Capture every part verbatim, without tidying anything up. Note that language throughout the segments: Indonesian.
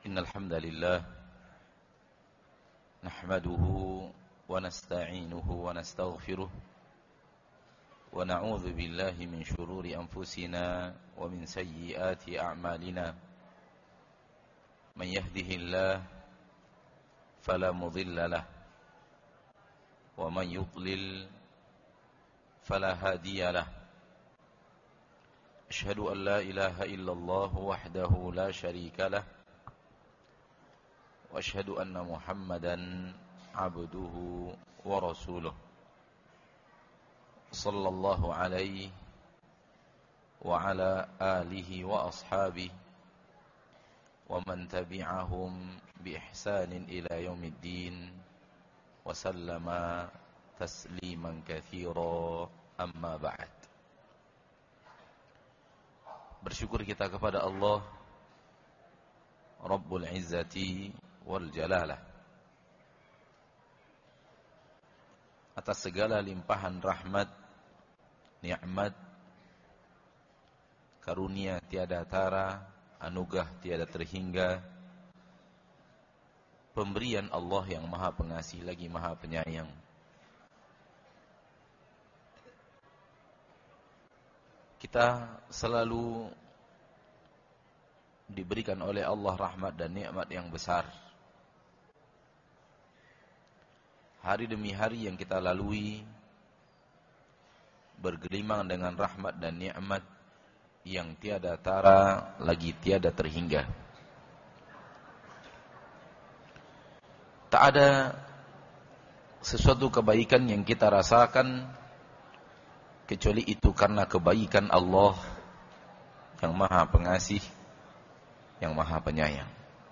إن الحمد لله نحمده ونستعينه ونستغفره ونعوذ بالله من شرور أنفسنا ومن سيئات أعمالنا من يهده الله فلا مضل له ومن يضلل فلا هادي له أشهد أن لا إله إلا الله وحده لا شريك له وأشهد أن محمدا عبده ورسوله صلى الله عليه وعلى آله وأصحابه ومن تبعهم بإحسان إلى يوم الدين وسلم تسليما كثيرا أما بعد. Bersyukur kita kepada Allah Rabbul Izzati wal Jalalah atas segala limpahan rahmat, nikmat, karunia tiada tara, anugerah tiada terhingga, pemberian Allah yang Maha Pengasih lagi Maha Penyayang. Kita selalu diberikan oleh Allah rahmat dan nikmat yang besar. Hari demi hari yang kita lalui bergelimang dengan rahmat dan nikmat yang tiada tara lagi tiada terhingga. Tak ada sesuatu kebaikan yang kita rasakan kecuali itu karena kebaikan Allah yang Maha Pengasih, yang Maha Penyayang.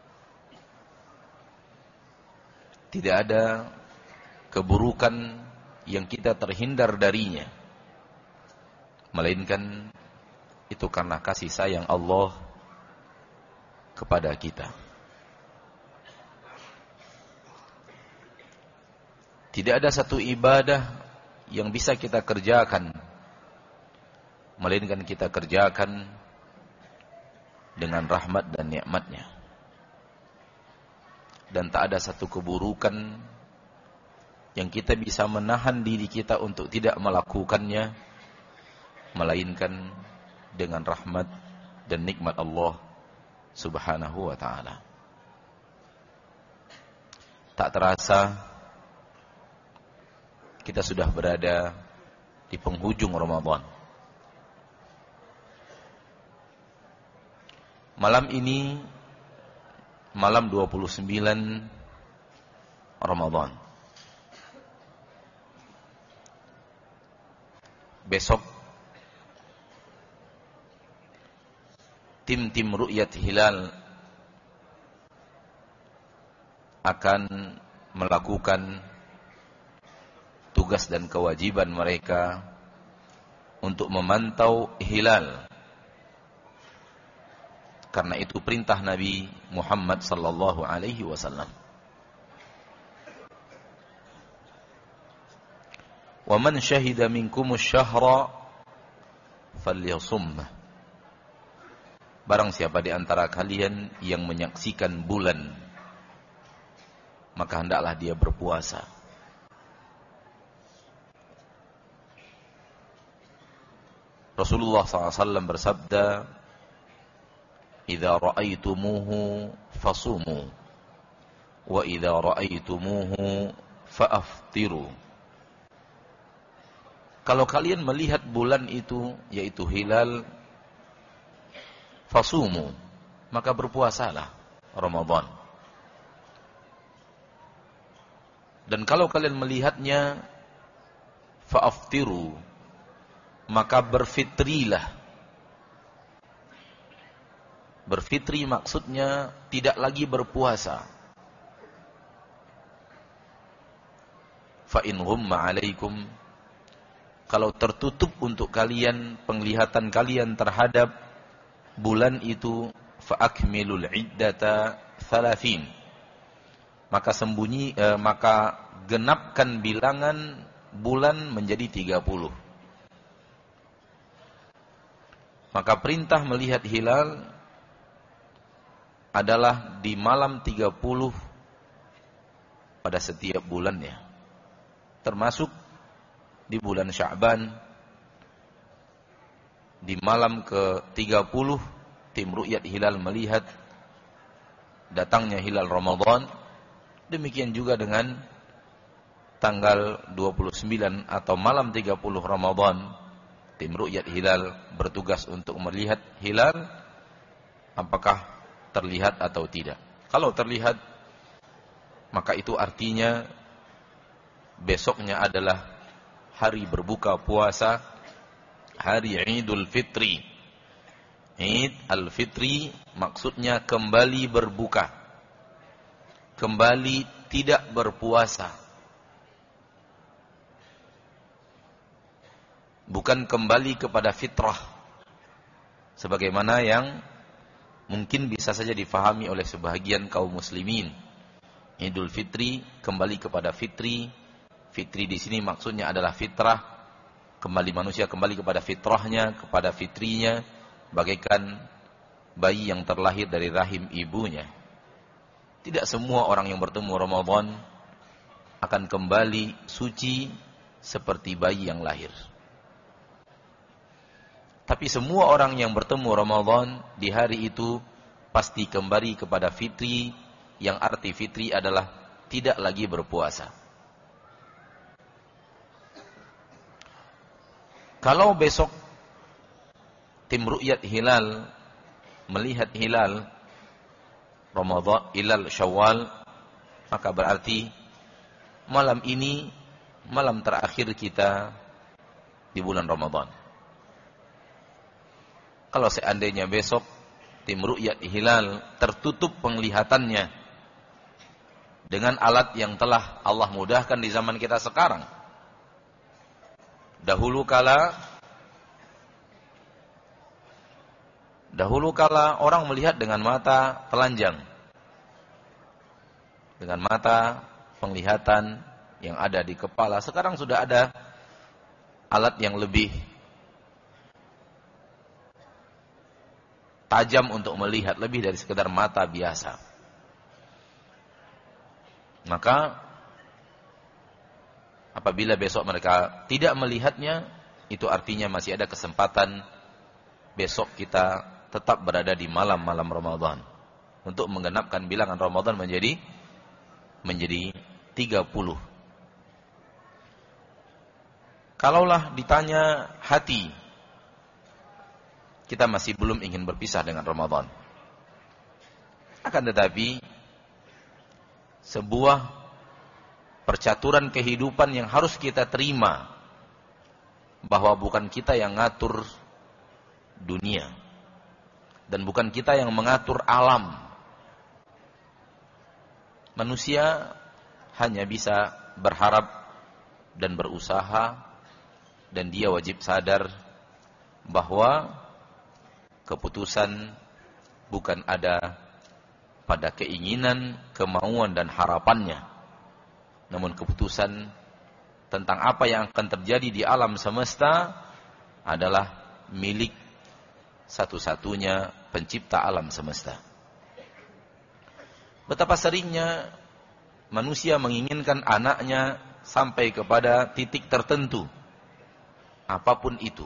Tidak ada keburukan yang kita terhindar darinya, melainkan itu karena kasih sayang Allah kepada kita. Tidak ada satu ibadah yang bisa kita kerjakan, melainkan kita kerjakan dengan rahmat dan nikmatnya. Dan tak ada satu keburukan yang kita bisa menahan diri kita untuk tidak melakukannya, melainkan dengan rahmat dan nikmat Allah Subhanahu wa ta'ala. Tak terasa kita sudah berada di penghujung Ramadan. Malam ini malam dua puluh sembilan Ramadan. Besok tim-tim ru'yat hilal akan melakukan tugas dan kewajiban mereka untuk memantau hilal. Karena itu perintah Nabi Muhammad sallallahu alaihi wasallam. Wa man syahida minkumus syahra falyasum. Barang siapa di antara kalian yang menyaksikan bulan, maka hendaklah dia berpuasa. Rasulullah sallallahu alaihi wasallam bersabda, "Idza ra'aitumuhu fasumu, wa idza ra'aitumuhu fa'aftiru." Kalau kalian melihat bulan itu, yaitu hilal, fasumu, maka berpuasalah Ramadan. Dan kalau kalian melihatnya, fa'aftiru, maka berfitrilah. Berfitri maksudnya tidak lagi berpuasa. Fa in ghumma alaikum, kalau tertutup untuk kalian penglihatan kalian terhadap bulan itu, fa akmilul iddata thalathin, maka sembunyi eh, maka genapkan bilangan bulan menjadi tiga puluh. Maka perintah melihat hilal adalah di malam tiga puluh pada setiap bulannya. Termasuk di bulan Sya'ban, di malam ke tiga puluh tim ru'yat hilal melihat datangnya hilal Ramadan. Demikian juga dengan tanggal dua puluh sembilan atau malam tiga puluh Ramadan, tim ru'yat hilal bertugas untuk melihat hilal apakah terlihat atau tidak. Kalau terlihat, maka itu artinya besoknya adalah hari berbuka puasa, hari Idul Fitri. Id al-Fitri maksudnya kembali berbuka, kembali tidak berpuasa. Bukan kembali kepada fitrah, sebagaimana yang mungkin bisa saja difahami oleh sebahagian kaum muslimin. Idul Fitri kembali kepada fitri. Fitri di sini maksudnya adalah fitrah, kembali manusia kembali kepada fitrahnya, kepada fitrinya, bagaikan bayi yang terlahir dari rahim ibunya. Tidak semua orang yang bertemu Ramadan akan kembali suci seperti bayi yang lahir. Tapi semua orang yang bertemu Ramadan di hari itu pasti kembali kepada fitri, yang arti fitri adalah tidak lagi berpuasa. Kalau besok tim ru'yat hilal melihat hilal Ramadan, hilal Syawal, maka berarti malam ini malam terakhir kita di bulan Ramadan. Kalau seandainya besok tim ru'yat hilal tertutup penglihatannya dengan alat yang telah Allah mudahkan di zaman kita sekarang. Dahulu kala Dahulu kala orang melihat dengan mata telanjang, dengan mata penglihatan yang ada di kepala. Sekarang sudah ada alat yang lebih tajam untuk melihat, lebih dari sekedar mata biasa. Maka apabila besok mereka tidak melihatnya, itu artinya masih ada kesempatan besok kita tetap berada di malam-malam Ramadan untuk menggenapkan bilangan Ramadan menjadi menjadi tiga puluh. Kalaulah ditanya hati, kita masih belum ingin berpisah dengan Ramadan. Akan tetapi sebuah percaturan kehidupan yang harus kita terima, bahwa bukan kita yang ngatur dunia dan bukan kita yang mengatur alam. Manusia hanya bisa berharap dan berusaha, dan dia wajib sadar bahwa keputusan bukan ada pada keinginan, kemauan dan harapannya, namun keputusan tentang apa yang akan terjadi di alam semesta adalah milik satu-satunya pencipta alam semesta. Betapa seringnya manusia menginginkan anaknya sampai kepada titik tertentu, apapun itu.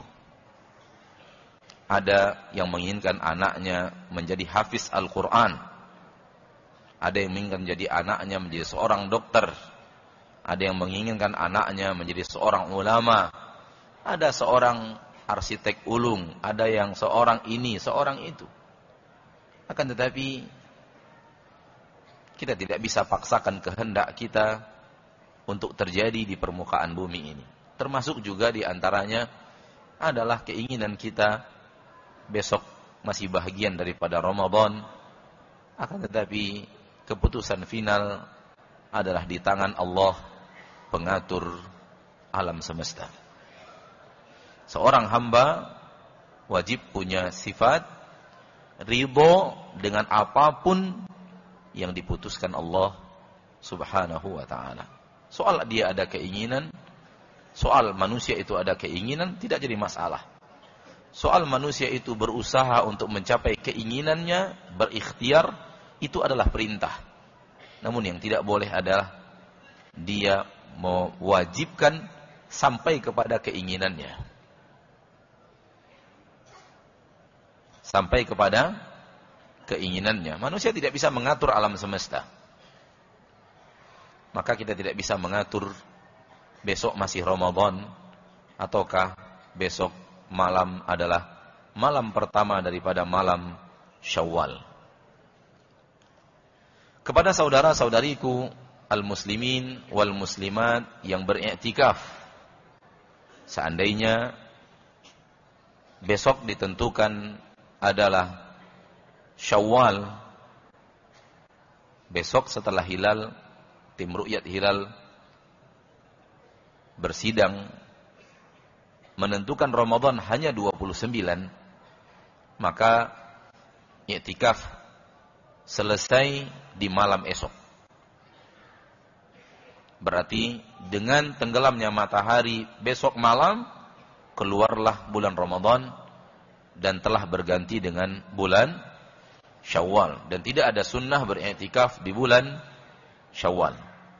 Ada yang menginginkan anaknya menjadi hafiz Al-Quran, ada yang menginginkan menjadi anaknya menjadi seorang dokter, ada yang menginginkan anaknya menjadi seorang ulama, ada seorang arsitek ulung, ada yang seorang ini, seorang itu. Akan tetapi kita tidak bisa paksakan kehendak kita untuk terjadi di permukaan bumi ini. Termasuk juga di antaranya adalah keinginan kita besok masih bahagian daripada Ramadan. Akan tetapi keputusan final adalah di tangan Allah, pengatur alam semesta. Seorang hamba wajib punya sifat ridho dengan apapun yang diputuskan Allah Subhanahu wa ta'ala. Soal dia ada keinginan, soal manusia itu ada keinginan, tidak jadi masalah. Soal manusia itu berusaha untuk mencapai keinginannya, berikhtiar, itu adalah perintah. Namun yang tidak boleh adalah dia mewajibkan sampai kepada keinginannya. Sampai kepada keinginannya. Manusia tidak bisa mengatur alam semesta. Maka kita tidak bisa mengatur besok masih Ramadan ataukah besok malam adalah malam pertama daripada malam Syawal. Kepada saudara-saudariku al-muslimin wal muslimat yang beriktikaf, seandainya besok ditentukan adalah Syawal, besok setelah hilal, tim ru'yat hilal bersidang menentukan Ramadan hanya dua puluh sembilan, maka i'tikaf selesai di malam esok. Berarti dengan tenggelamnya matahari besok malam, keluarlah bulan Ramadan dan telah berganti dengan bulan Syawal. Dan tidak ada sunnah beriktikaf di bulan Syawal.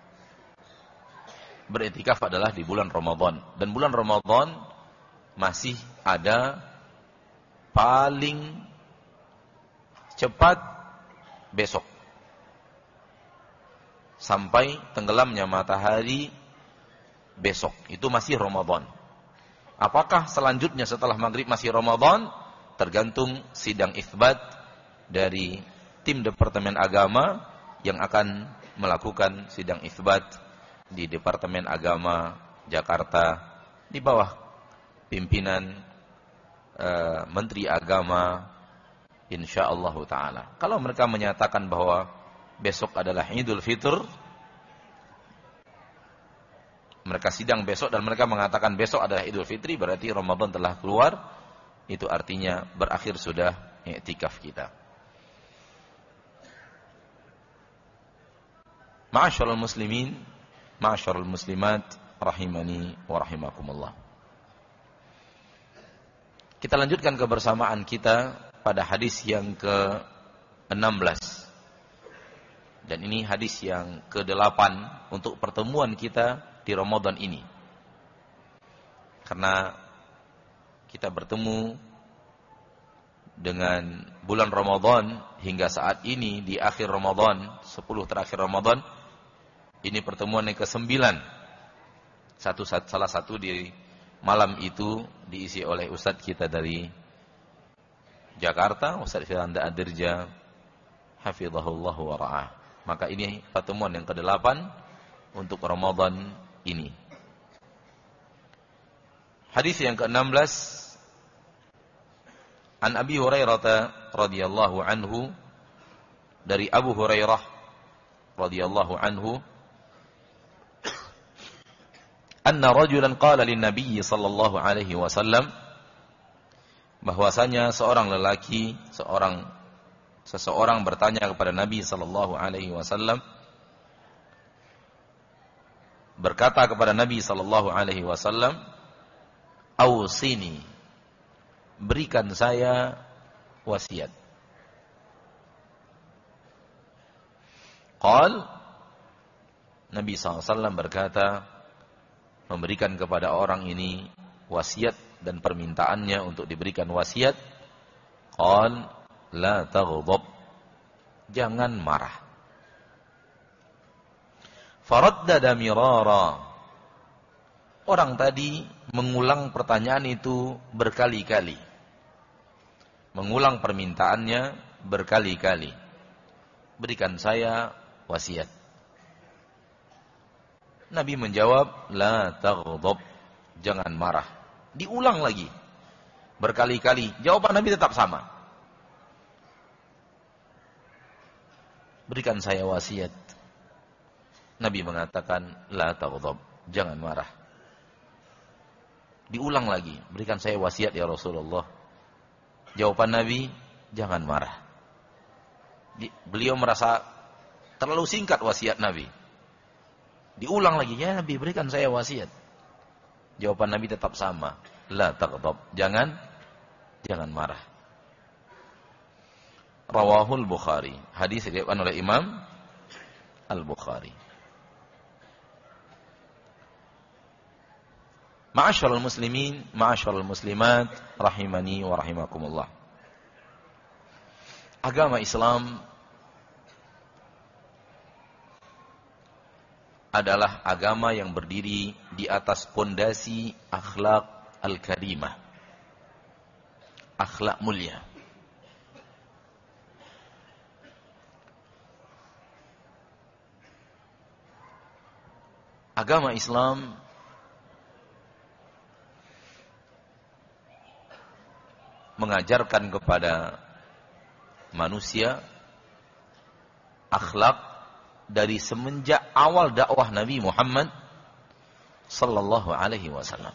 Beriktikaf adalah di bulan Ramadan. Dan bulan Ramadan masih ada paling cepat besok. Sampai tenggelamnya matahari besok. Itu masih Ramadan. Apakah selanjutnya setelah maghrib masih Ramadan? Tergantung sidang itsbat dari tim Departemen Agama yang akan melakukan sidang itsbat di Departemen Agama Jakarta di bawah pimpinan uh, Menteri Agama insyaallah taala. Kalau mereka menyatakan bahwa besok adalah Idul Fitr, mereka sidang besok dan mereka mengatakan besok adalah Idul Fitri, berarti Ramadan telah keluar. Itu artinya berakhir sudah i'tikaf kita. Ma'asyiral muslimin, ma'asyiral muslimat, rahimani wa rahimakumullah. Kita lanjutkan kebersamaan kita pada hadis yang ke enam belas. Dan ini hadis yang ke delapan untuk pertemuan kita di Ramadan ini. Karena kita bertemu dengan bulan Ramadan hingga saat ini di akhir Ramadan, sepuluh terakhir Ramadan. Ini pertemuan yang kesembilan. Satu, salah satu di malam itu diisi oleh ustadz kita dari Jakarta, Ustadz Firanda Adirja, hafizahullah wa ra'ah. Maka ini pertemuan yang kedelapan untuk Ramadan ini. Hadis yang keenam belas, An Abi Hurairah radhiyallahu anhu, dari Abu Hurairah radhiyallahu anhu, anna rajulan qala lin nabiy sallallahu alaihi wasallam, bahwasanya seorang lelaki, seorang seseorang bertanya kepada Nabi sallallahu alaihi wasallam, berkata kepada Nabi sallallahu alaihi wasallam, "Ausini, berikan saya wasiat." Qal, Nabi sallallahu alaihi wasallam berkata, memberikan kepada orang ini wasiat dan permintaannya untuk diberikan wasiat. Qal, la taghdab, jangan marah. Faraddada mirara, orang tadi mengulang pertanyaan itu berkali-kali, mengulang permintaannya berkali-kali. Berikan saya wasiat. Nabi menjawab, la taghdab, jangan marah. Diulang lagi berkali-kali, jawaban Nabi tetap sama. Berikan saya wasiat. Nabi mengatakan, la taghdab, jangan marah. Diulang lagi, berikan saya wasiat ya Rasulullah. Jawaban Nabi, jangan marah. Beliau merasa terlalu singkat wasiat Nabi. Diulang lagi, ya Nabi, berikan saya wasiat. Jawaban Nabi tetap sama, la taghdab, jangan jangan marah. Rawahul Bukhari. Hadis diriwayatkan oleh Imam Al-Bukhari. Ma'asyiral muslimin, ma'asyiral muslimat, rahimani wa rahimakumullah. Agama Islam adalah agama yang berdiri di atas pondasi akhlak al-karimah. Akhlak mulia. Agama Islam mengajarkan kepada manusia akhlak dari semenjak awal dakwah Nabi Muhammad sallallahu alaihi wasallam.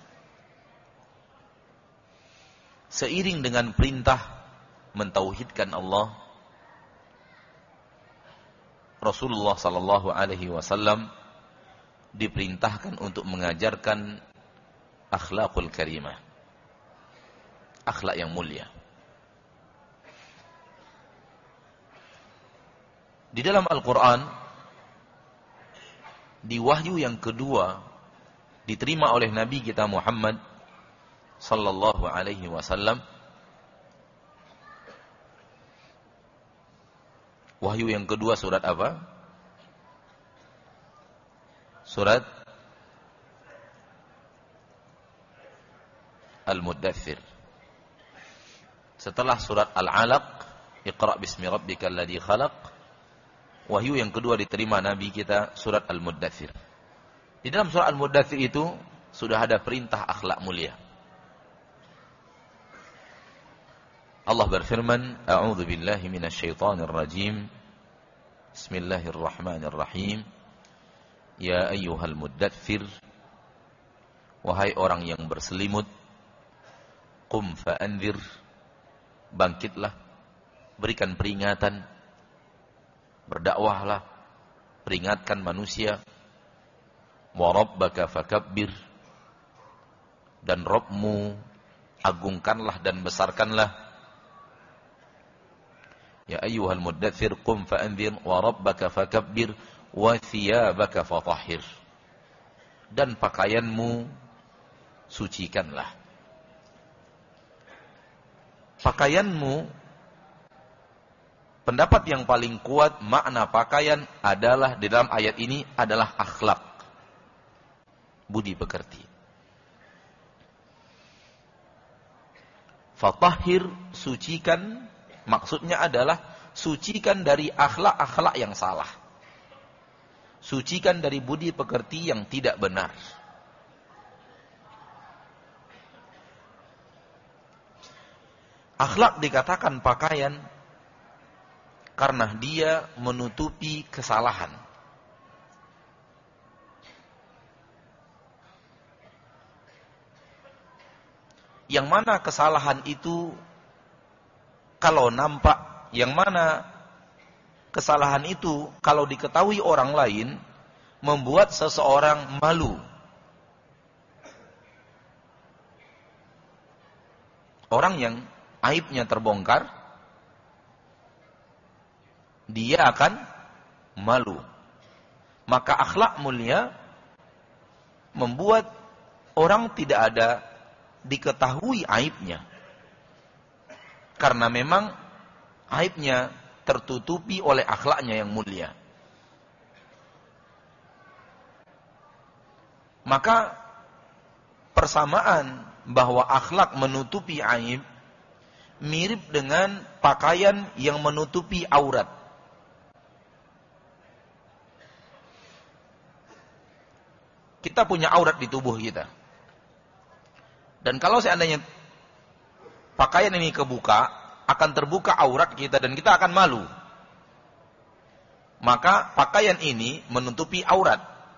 Seiring dengan perintah mentauhidkan Allah, Rasulullah sallallahu alaihi wasallam diperintahkan untuk mengajarkan akhlakul karimah. Akhlak yang mulia. Di dalam Al-Quran, di wahyu yang kedua diterima oleh Nabi kita Muhammad sallallahu alaihi wasallam, wahyu yang kedua surat apa? Surat Al-Muddathir. Setelah surat Al-Alaq, Iqra' bismi rabbikal ladzi khalaq, wahyu yang kedua diterima Nabi kita surat Al-Muddathir. Di dalam surat Al-Muddathir itu sudah ada perintah akhlak mulia. Allah berfirman, A'udzu billahi minasyaitonir rajim. Bismillahirrahmanirrahim. Ya ayyuhal muddathir, wahai orang yang berselimut, qum fa'anzir, bangkitlah, berikan peringatan, berdakwahlah, peringatkan manusia. Wa rabbaka fakabbir, dan Rabbmu agungkanlah dan besarkanlah. Ya ayyuhal muddathir qum fa'anzir wa rabbaka fakabbir wa thiyabaka fatahhir, dan pakaianmu sucikanlah. Pakaianmu, pendapat yang paling kuat makna pakaian adalah di dalam ayat ini adalah akhlak, budi pekerti. Fatahhir, sucikan, maksudnya adalah sucikan dari akhlak-akhlak yang salah. Sucikan dari budi pekerti yang tidak benar. Akhlak dikatakan pakaian karena dia menutupi kesalahan. Yang mana kesalahan itu kalau nampak, yang mana kesalahan itu kalau diketahui orang lain membuat seseorang malu. Orang yang aibnya terbongkar, dia akan malu. Maka akhlak mulia membuat orang tidak ada diketahui aibnya. Karena memang aibnya tertutupi oleh akhlaknya yang mulia. Maka persamaan bahwa akhlak menutupi aib mirip dengan pakaian yang menutupi aurat. Kita punya aurat di tubuh kita. Dan kalau seandainya pakaian ini kebuka, akan terbuka aurat kita dan kita akan malu. Maka pakaian ini menutupi aurat.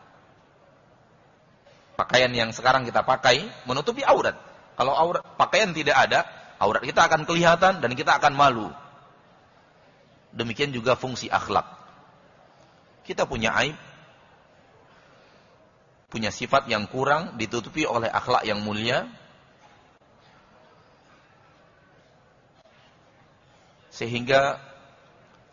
Pakaian yang sekarang kita pakai menutupi aurat. Kalau aurat, pakaian tidak ada, aurat kita akan kelihatan dan kita akan malu. Demikian juga fungsi akhlak. Kita punya aib, punya sifat yang kurang, ditutupi oleh akhlak yang mulia, sehingga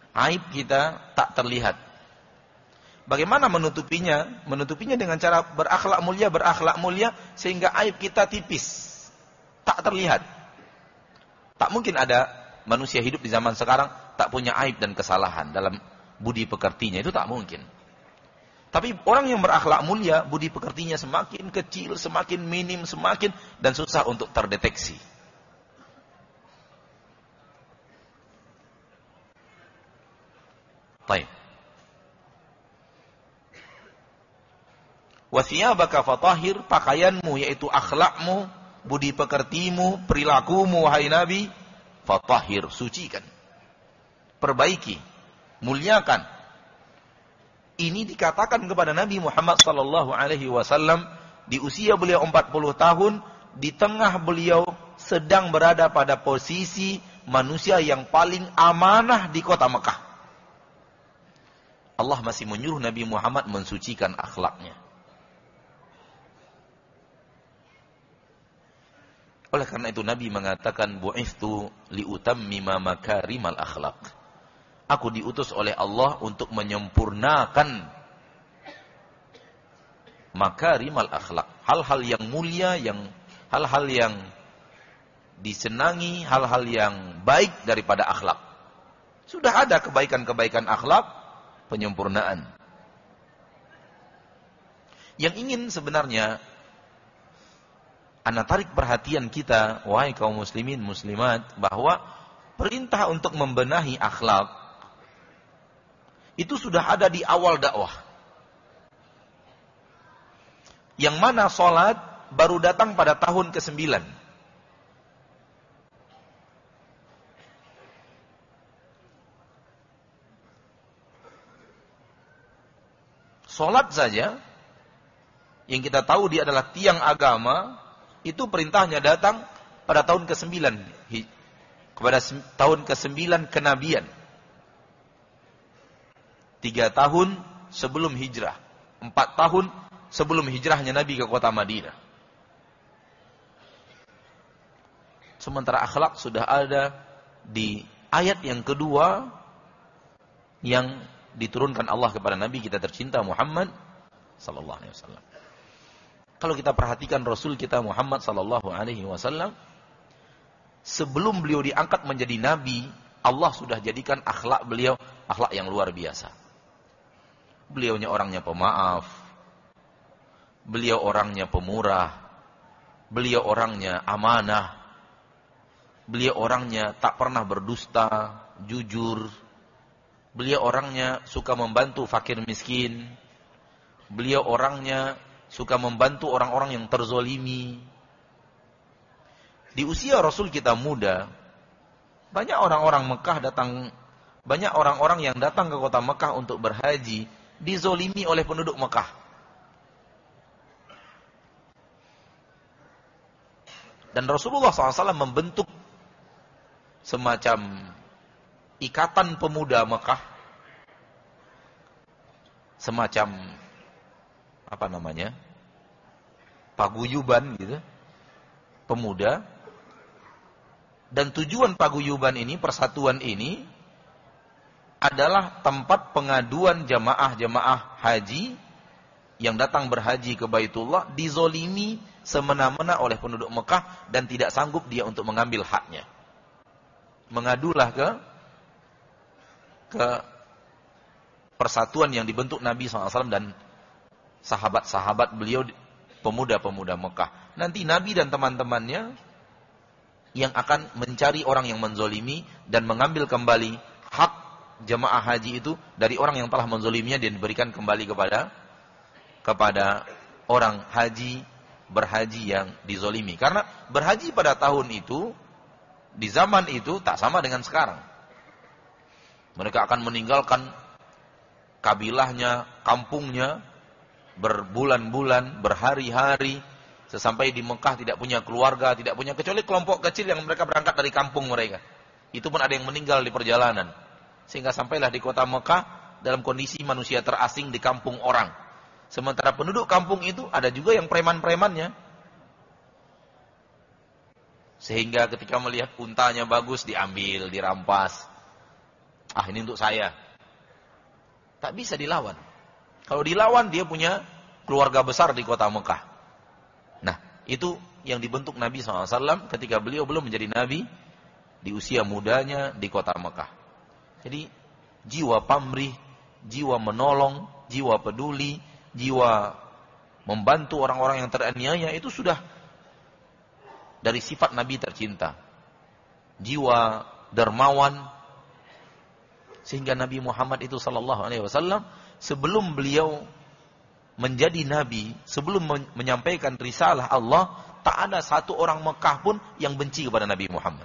Aib kita tak terlihat. Bagaimana menutupinya? Menutupinya dengan cara berakhlak mulia, berakhlak mulia sehingga aib kita tipis, tak terlihat. Tak mungkin ada manusia hidup di zaman sekarang tak punya aib dan kesalahan dalam budi pekertinya, itu tak mungkin. Tapi orang yang berakhlak mulia, budi pekertinya semakin kecil, semakin minim, semakin dan susah untuk terdeteksi. Baik. Wa thiyabaka fatahhir, pakaianmu yaitu akhlakmu, budi pekertimu, perilakumu wahai Nabi, fatahhir, sucikan. Perbaiki, muliakan. Ini dikatakan kepada Nabi Muhammad sallallahu alaihi wasallam di usia beliau empat puluh tahun, di tengah beliau sedang berada pada posisi manusia yang paling amanah di kota Mekah. Allah masih menyuruh Nabi Muhammad mensucikan akhlaknya. Oleh karena itu Nabi mengatakan bu'ithtu liutammima makarimal akhlaq. Aku diutus oleh Allah untuk menyempurnakan makarimal akhlaq, hal-hal yang mulia, yang hal-hal yang disenangi, hal-hal yang baik daripada akhlak. Sudah ada kebaikan-kebaikan akhlak, penyempurnaan. Yang ingin sebenarnya ana tarik perhatian kita, wahai kaum muslimin muslimat, bahwa perintah untuk membenahi akhlak itu sudah ada di awal dakwah. Yang mana salat baru datang pada tahun kesembilan. Salat saja yang kita tahu dia adalah tiang agama, itu perintahnya datang pada tahun kesembilan, kepada tahun kesembilan kenabian. Tiga tahun sebelum hijrah, empat tahun sebelum hijrahnya Nabi ke kota Madinah. Sementara akhlak sudah ada di ayat yang kedua yang diturunkan Allah kepada Nabi kita tercinta Muhammad sallallahu alaihi wasallam. Kalau kita perhatikan Rasul kita Muhammad sallallahu alaihi wasallam, sebelum beliau diangkat menjadi nabi, Allah sudah jadikan akhlak beliau akhlak yang luar biasa. Beliaunya orangnya pemaaf, beliau orangnya pemurah, beliau orangnya amanah, beliau orangnya tak pernah berdusta, jujur, beliau orangnya suka membantu fakir miskin, beliau orangnya suka membantu orang-orang yang terzolimi. Di usia Rasul kita muda, banyak orang-orang Mekah datang, banyak orang-orang yang datang ke kota Mekah untuk berhaji, dizolimi oleh penduduk Mekah. Dan Rasulullah shallallahu alaihi wasallam membentuk semacam ikatan pemuda Mekah, semacam apa namanya, paguyuban gitu, pemuda. Dan tujuan paguyuban ini, persatuan ini adalah tempat pengaduan jamaah-jamaah haji yang datang berhaji ke Baitullah, dizolimi semena-mena oleh penduduk Mekah dan tidak sanggup dia untuk mengambil haknya. Mengadulah ke ke persatuan yang dibentuk Nabi shallallahu alaihi wasallam dan sahabat-sahabat beliau, pemuda-pemuda Mekah. Nanti Nabi dan teman-temannya yang akan mencari orang yang menzolimi dan mengambil kembali hak jemaah haji itu dari orang yang telah menzoliminya dan diberikan kembali kepada kepada orang haji berhaji yang dizolimi. Karena berhaji pada tahun itu, di zaman itu tak sama dengan sekarang. Mereka akan meninggalkan kabilahnya, kampungnya, berbulan-bulan, berhari-hari, sesampai di Mekah tidak punya keluarga, tidak punya, kecuali kelompok kecil yang mereka berangkat dari kampung mereka. Itu pun ada yang meninggal di perjalanan. Sehingga sampailah di kota Mekah dalam kondisi manusia terasing di kampung orang. Sementara penduduk kampung itu ada juga yang preman-premannya. Sehingga ketika melihat untanya bagus, diambil, dirampas. Ah, ini untuk saya. Tak bisa dilawan. Kalau dilawan, dia punya keluarga besar di kota Mekah. Nah, itu yang dibentuk Nabi shallallahu alaihi wasallam ketika beliau belum menjadi Nabi, di usia mudanya di kota Mekah. Jadi, jiwa pamrih, jiwa menolong, jiwa peduli, jiwa membantu orang-orang yang teraniaya, itu sudah dari sifat Nabi tercinta. Jiwa dermawan, sehingga Nabi Muhammad itu sallallahu alaihi wasallam sebelum beliau menjadi nabi, sebelum menyampaikan risalah Allah, tak ada satu orang Mekah pun yang benci kepada Nabi Muhammad.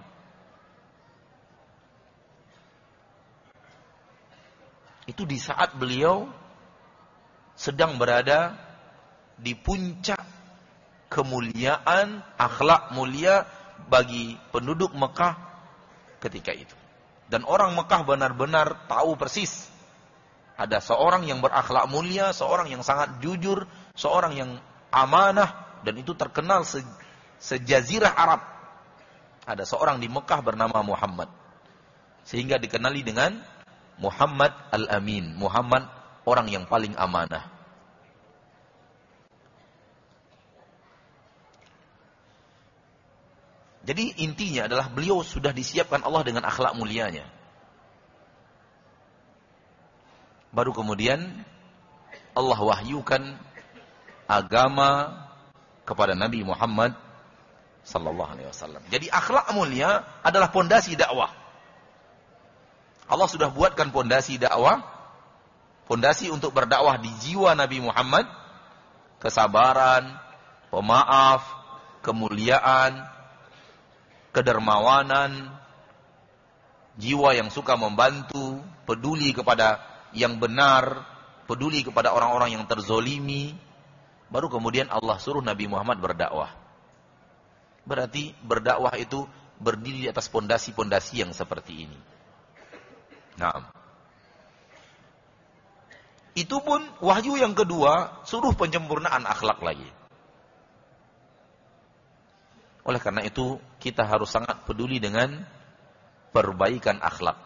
Itu di saat beliau sedang berada di puncak kemuliaan, akhlak mulia bagi penduduk Mekah ketika itu. Dan orang Mekah benar-benar tahu persis ada seorang yang berakhlak mulia, seorang yang sangat jujur, seorang yang amanah, dan itu terkenal se sejazirah Arab. Ada seorang di Mekah bernama Muhammad, sehingga dikenali dengan Muhammad Al-Amin, Muhammad orang yang paling amanah. Jadi intinya adalah beliau sudah disiapkan Allah dengan akhlak mulianya. Baru kemudian Allah wahyukan agama kepada Nabi Muhammad sallallahu alaihi wasallam. Jadi akhlak mulia adalah pondasi dakwah. Allah sudah buatkan pondasi dakwah, pondasi untuk berdakwah di jiwa Nabi Muhammad, kesabaran, pemaaf, kemuliaan, kedermawanan, jiwa yang suka membantu, peduli kepada yang benar, peduli kepada orang-orang yang terzolimi. Baru kemudian Allah suruh Nabi Muhammad berdakwah. Berarti berdakwah itu berdiri di atas pondasi-pondasi yang seperti ini. Nah, itu pun wahyu yang kedua, suruh penyempurnaan akhlak lagi. Oleh karena itu, kita harus sangat peduli dengan perbaikan akhlak.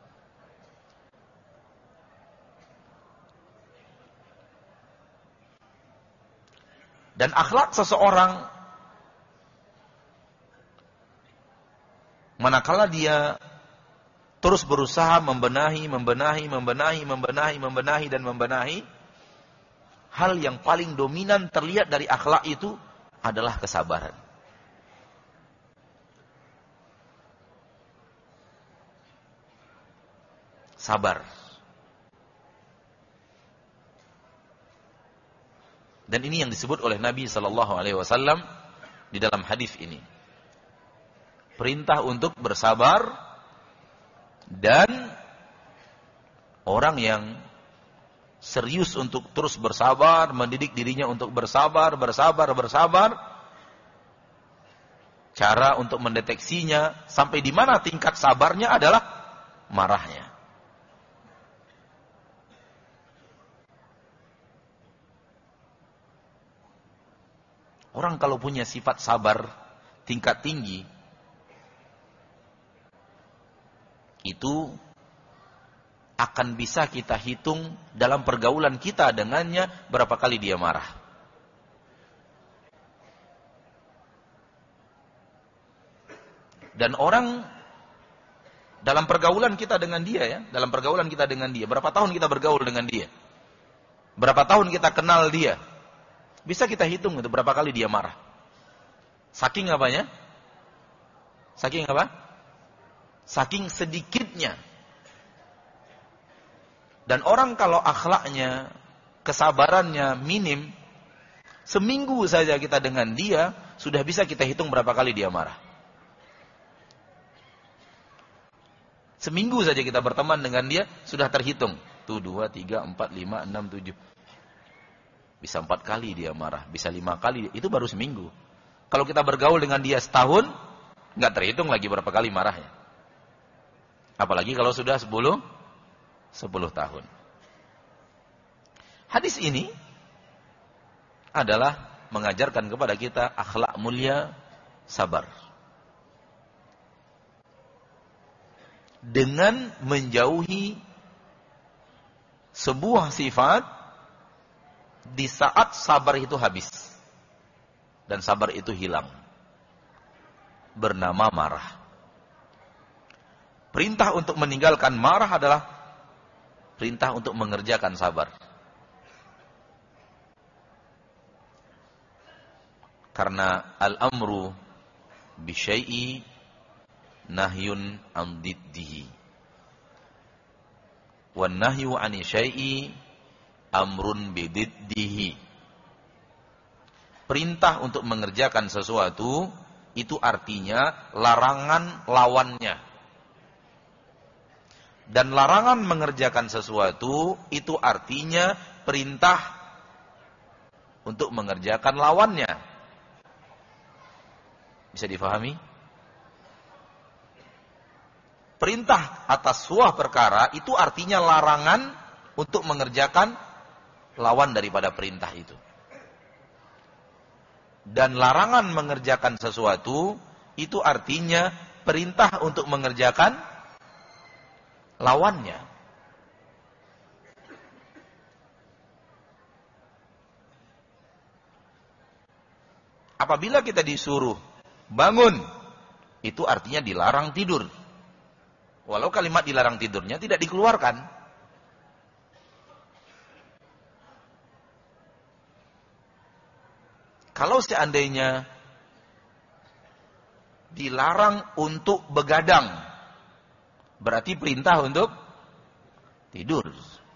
Dan akhlak seseorang, manakala dia terus berusaha membenahi, membenahi, membenahi, membenahi, membenahi, dan membenahi, hal yang paling dominan terlihat dari akhlak itu adalah kesabaran. Sabar. Dan ini yang disebut oleh Nabi sallallahu alaihi wasallam di dalam hadis ini. Perintah untuk bersabar, dan orang yang serius untuk terus bersabar, mendidik dirinya untuk bersabar, bersabar, bersabar. Cara untuk mendeteksinya sampai di mana tingkat sabarnya adalah marahnya. Orang kalau punya sifat sabar tingkat tinggi, itu akan bisa kita hitung dalam pergaulan kita dengannya berapa kali dia marah. Dan orang dalam pergaulan kita dengan dia ya, dalam pergaulan kita dengan dia, berapa tahun kita bergaul dengan dia? Berapa tahun kita kenal dia? Bisa kita hitung itu berapa kali dia marah. Saking apanya? Saking apa? Saking sedikitnya. Dan orang kalau akhlaknya, kesabarannya minim, seminggu saja kita dengan dia, sudah bisa kita hitung berapa kali dia marah. Seminggu saja kita berteman dengan dia, sudah terhitung. Tuh, dua, tiga, empat, lima, enam, tujuh. Bisa empat kali dia marah, bisa lima kali, itu baru seminggu. Kalau kita bergaul dengan dia setahun, nggak terhitung lagi berapa kali marahnya. Apalagi kalau sudah sepuluh, sepuluh tahun. Hadis ini adalah mengajarkan kepada kita akhlak mulia, sabar. dengan menjauhi sebuah sifat di saat sabar itu habis dan sabar itu hilang, bernama marah. Perintah untuk meninggalkan marah adalah perintah untuk mengerjakan sabar. Karena al-amru bisyai'i nahyun an diddihi. Wan nahyu 'ani syai'i amrun bididdihi. Perintah untuk mengerjakan sesuatu itu artinya larangan lawannya. Dan larangan mengerjakan sesuatu itu artinya perintah untuk mengerjakan lawannya. Bisa difahami? Perintah atas sebuah perkara itu artinya larangan untuk mengerjakan lawan daripada perintah itu. Dan larangan mengerjakan sesuatu itu artinya perintah untuk mengerjakan lawannya. Apabila kita disuruh bangun, itu artinya dilarang tidur. Walau kalimat dilarang tidurnya tidak dikeluarkan. Kalau seandainya dilarang untuk begadang, berarti perintah untuk tidur.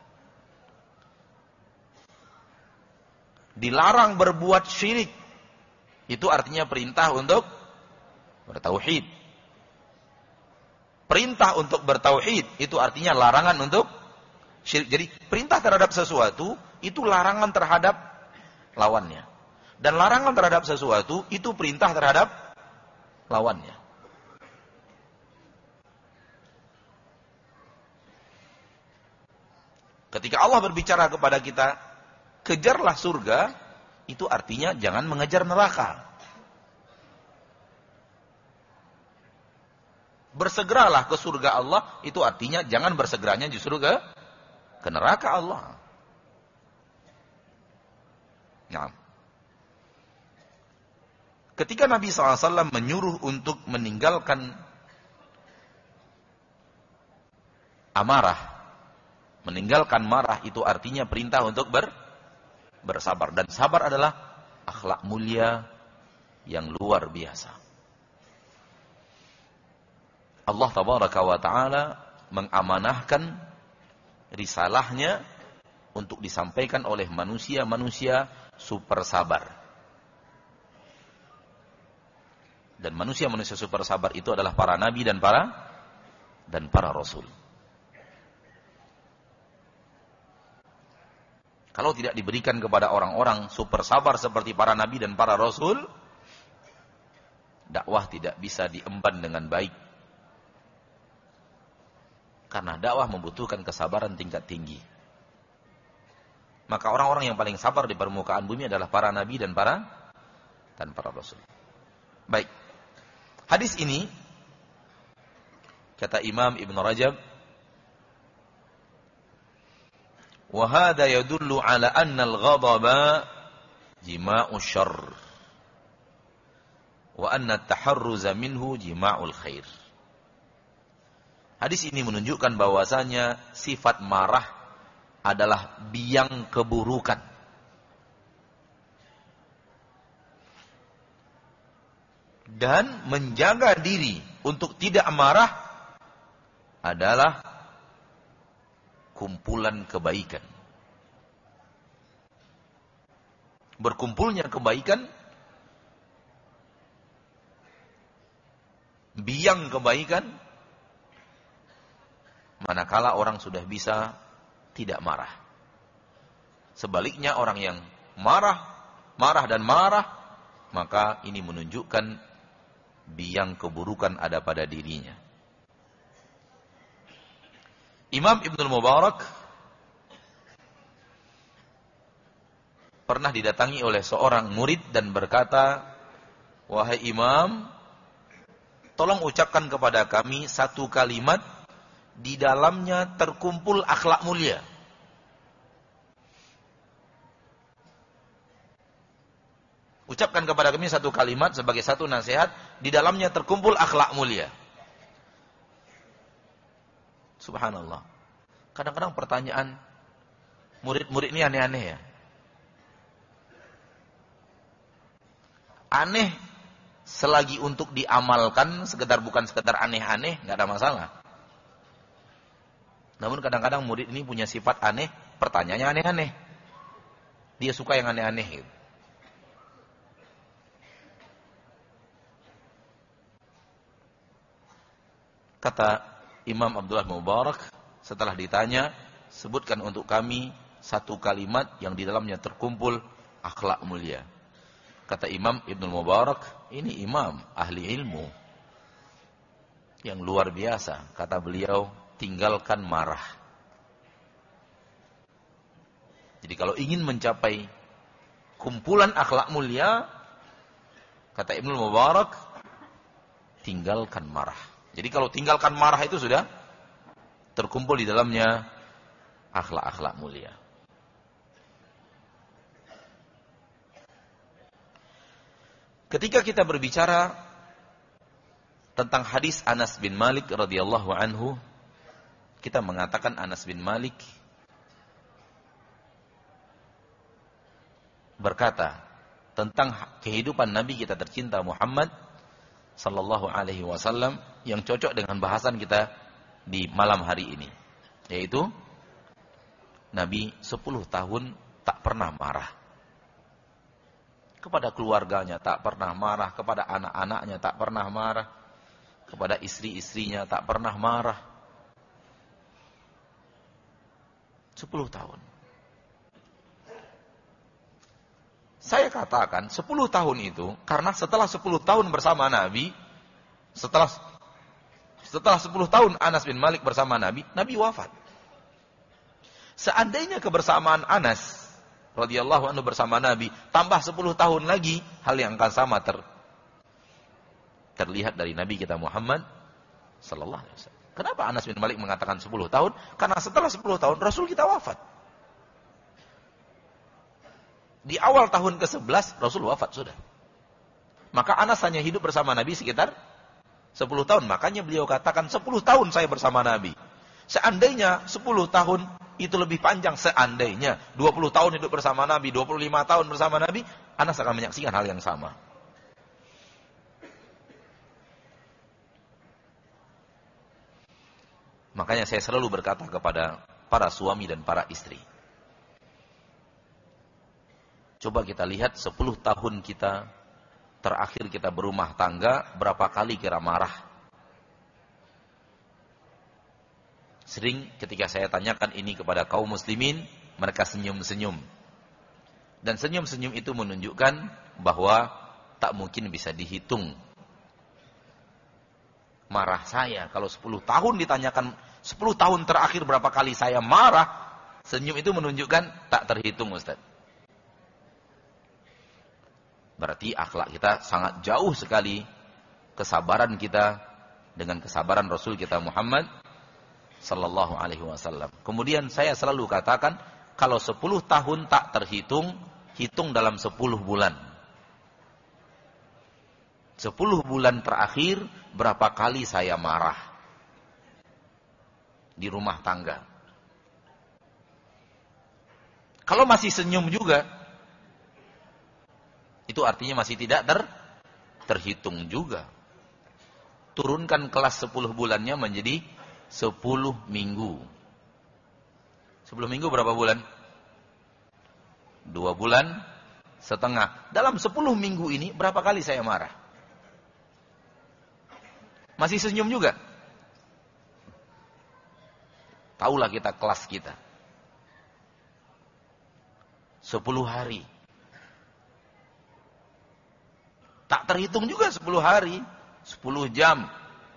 Dilarang berbuat syirik, itu artinya perintah untuk bertauhid. Perintah untuk bertauhid, itu artinya larangan untuk syirik. Jadi perintah terhadap sesuatu, itu larangan terhadap lawannya. Dan larangan terhadap sesuatu, itu perintah terhadap lawannya. Ketika Allah berbicara kepada kita, kejarlah surga, itu artinya jangan mengejar neraka. Bersegeralah ke surga Allah, itu artinya jangan bersegeranya justru ke, ke neraka Allah. Nah, ketika Nabi shallallahu alaihi wasallam menyuruh untuk meninggalkan amarah, meninggalkan marah, itu artinya perintah untuk ber, bersabar. Dan sabar adalah akhlak mulia yang luar biasa. Allah tabaraka wa ta'ala mengamanahkan risalahnya untuk disampaikan oleh manusia-manusia super sabar. Dan manusia-manusia super sabar itu adalah para nabi dan para dan para rasul. Kalau tidak diberikan kepada orang-orang super sabar seperti para nabi dan para rasul, dakwah tidak bisa diemban dengan baik. Karena dakwah membutuhkan kesabaran tingkat tinggi. Maka orang-orang yang paling sabar di permukaan bumi adalah para nabi dan para dan para rasul. Baik. Hadis ini, kata Imam Ibn Rajab, wa hadha yadullu ala anna al-ghadaba jima'u syarr wa anna at-taharruza minhu jima'ul khair. Hadis ini menunjukkan bahwasanya sifat marah adalah biang keburukan. Dan menjaga diri untuk tidak marah adalah kumpulan kebaikan. Berkumpulnya kebaikan, biang kebaikan, manakala orang sudah bisa tidak marah. Sebaliknya orang yang marah, marah dan marah, maka ini menunjukkan biang keburukan ada pada dirinya. Imam Ibnul Mubarak pernah didatangi oleh seorang murid dan berkata, "Wahai Imam, tolong ucapkan kepada kami satu kalimat di dalamnya terkumpul akhlak mulia. Ucapkan kepada kami satu kalimat sebagai satu nasihat, di dalamnya terkumpul akhlak mulia. Subhanallah. Kadang-kadang pertanyaan murid-murid ini aneh-aneh ya. Aneh selagi untuk diamalkan, sekedar bukan sekedar aneh-aneh, nggak ada masalah. Namun kadang-kadang murid ini punya sifat aneh, pertanyaannya aneh-aneh. Dia suka yang aneh-aneh gitu. Kata Imam Abdullah Mubarak, setelah ditanya, sebutkan untuk kami satu kalimat yang di dalamnya terkumpul akhlak mulia. Kata Imam Ibnu Mubarak, ini imam ahli ilmu yang luar biasa. Kata beliau, tinggalkan marah. Jadi kalau ingin mencapai kumpulan akhlak mulia, kata Ibnu Mubarak, tinggalkan marah. Jadi kalau tinggalkan marah itu sudah terkumpul di dalamnya akhlak-akhlak mulia. Ketika kita berbicara tentang hadis Anas bin Malik radhiyallahu anhu, kita mengatakan Anas bin Malik berkata tentang kehidupan Nabi kita tercinta Muhammad sallallahu alaihi wasallam yang cocok dengan bahasan kita di malam hari ini, yaitu Nabi sepuluh tahun tak pernah marah. Kepada keluarganya tak pernah marah, kepada anak-anaknya tak pernah marah, kepada istri-istrinya tak pernah marah. sepuluh tahun. Saya katakan sepuluh tahun itu karena setelah sepuluh tahun bersama Nabi, setelah setelah sepuluh tahun Anas bin Malik bersama Nabi, Nabi wafat. Seandainya kebersamaan Anas radhiyallahu anhu bersama Nabi tambah sepuluh tahun lagi, hal yang akan sama ter, terlihat dari Nabi kita Muhammad sallallahu alaihi wasallam. Kenapa Anas bin Malik mengatakan sepuluh tahun? Karena setelah sepuluh tahun Rasul kita wafat. Di awal tahun ke sebelas Rasul wafat sudah. Maka Anas hanya hidup bersama Nabi sekitar sepuluh tahun. Makanya beliau katakan sepuluh tahun saya bersama Nabi. Seandainya sepuluh tahun itu lebih panjang, seandainya dua puluh tahun hidup bersama Nabi, dua puluh lima tahun bersama Nabi, Anas akan menyaksikan hal yang sama. Makanya saya selalu berkata kepada para suami dan para istri, coba kita lihat sepuluh tahun kita terakhir kita berumah tangga, berapa kali kira marah? Sering ketika saya tanyakan ini kepada kaum muslimin, mereka senyum-senyum. Dan senyum-senyum itu menunjukkan bahwa tak mungkin bisa dihitung marah saya. Kalau sepuluh tahun ditanyakan, sepuluh tahun terakhir berapa kali saya marah, senyum itu menunjukkan tak terhitung, Ustaz. Berarti akhlak kita sangat jauh sekali, kesabaran kita dengan kesabaran Rasul kita Muhammad sallallahu alaihi wasallam. Kemudian saya selalu katakan, kalau sepuluh tahun tak terhitung, hitung dalam sepuluh bulan. sepuluh bulan terakhir berapa kali saya marah di rumah tangga. Kalau masih senyum juga, itu artinya masih tidak ter, terhitung juga. Turunkan kelas sepuluh bulannya menjadi sepuluh minggu. sepuluh minggu berapa bulan? dua bulan setengah. Dalam sepuluh minggu ini berapa kali saya marah? Masih senyum juga? Taulah kita kelas kita. sepuluh hari. Tak terhitung juga sepuluh hari, sepuluh jam.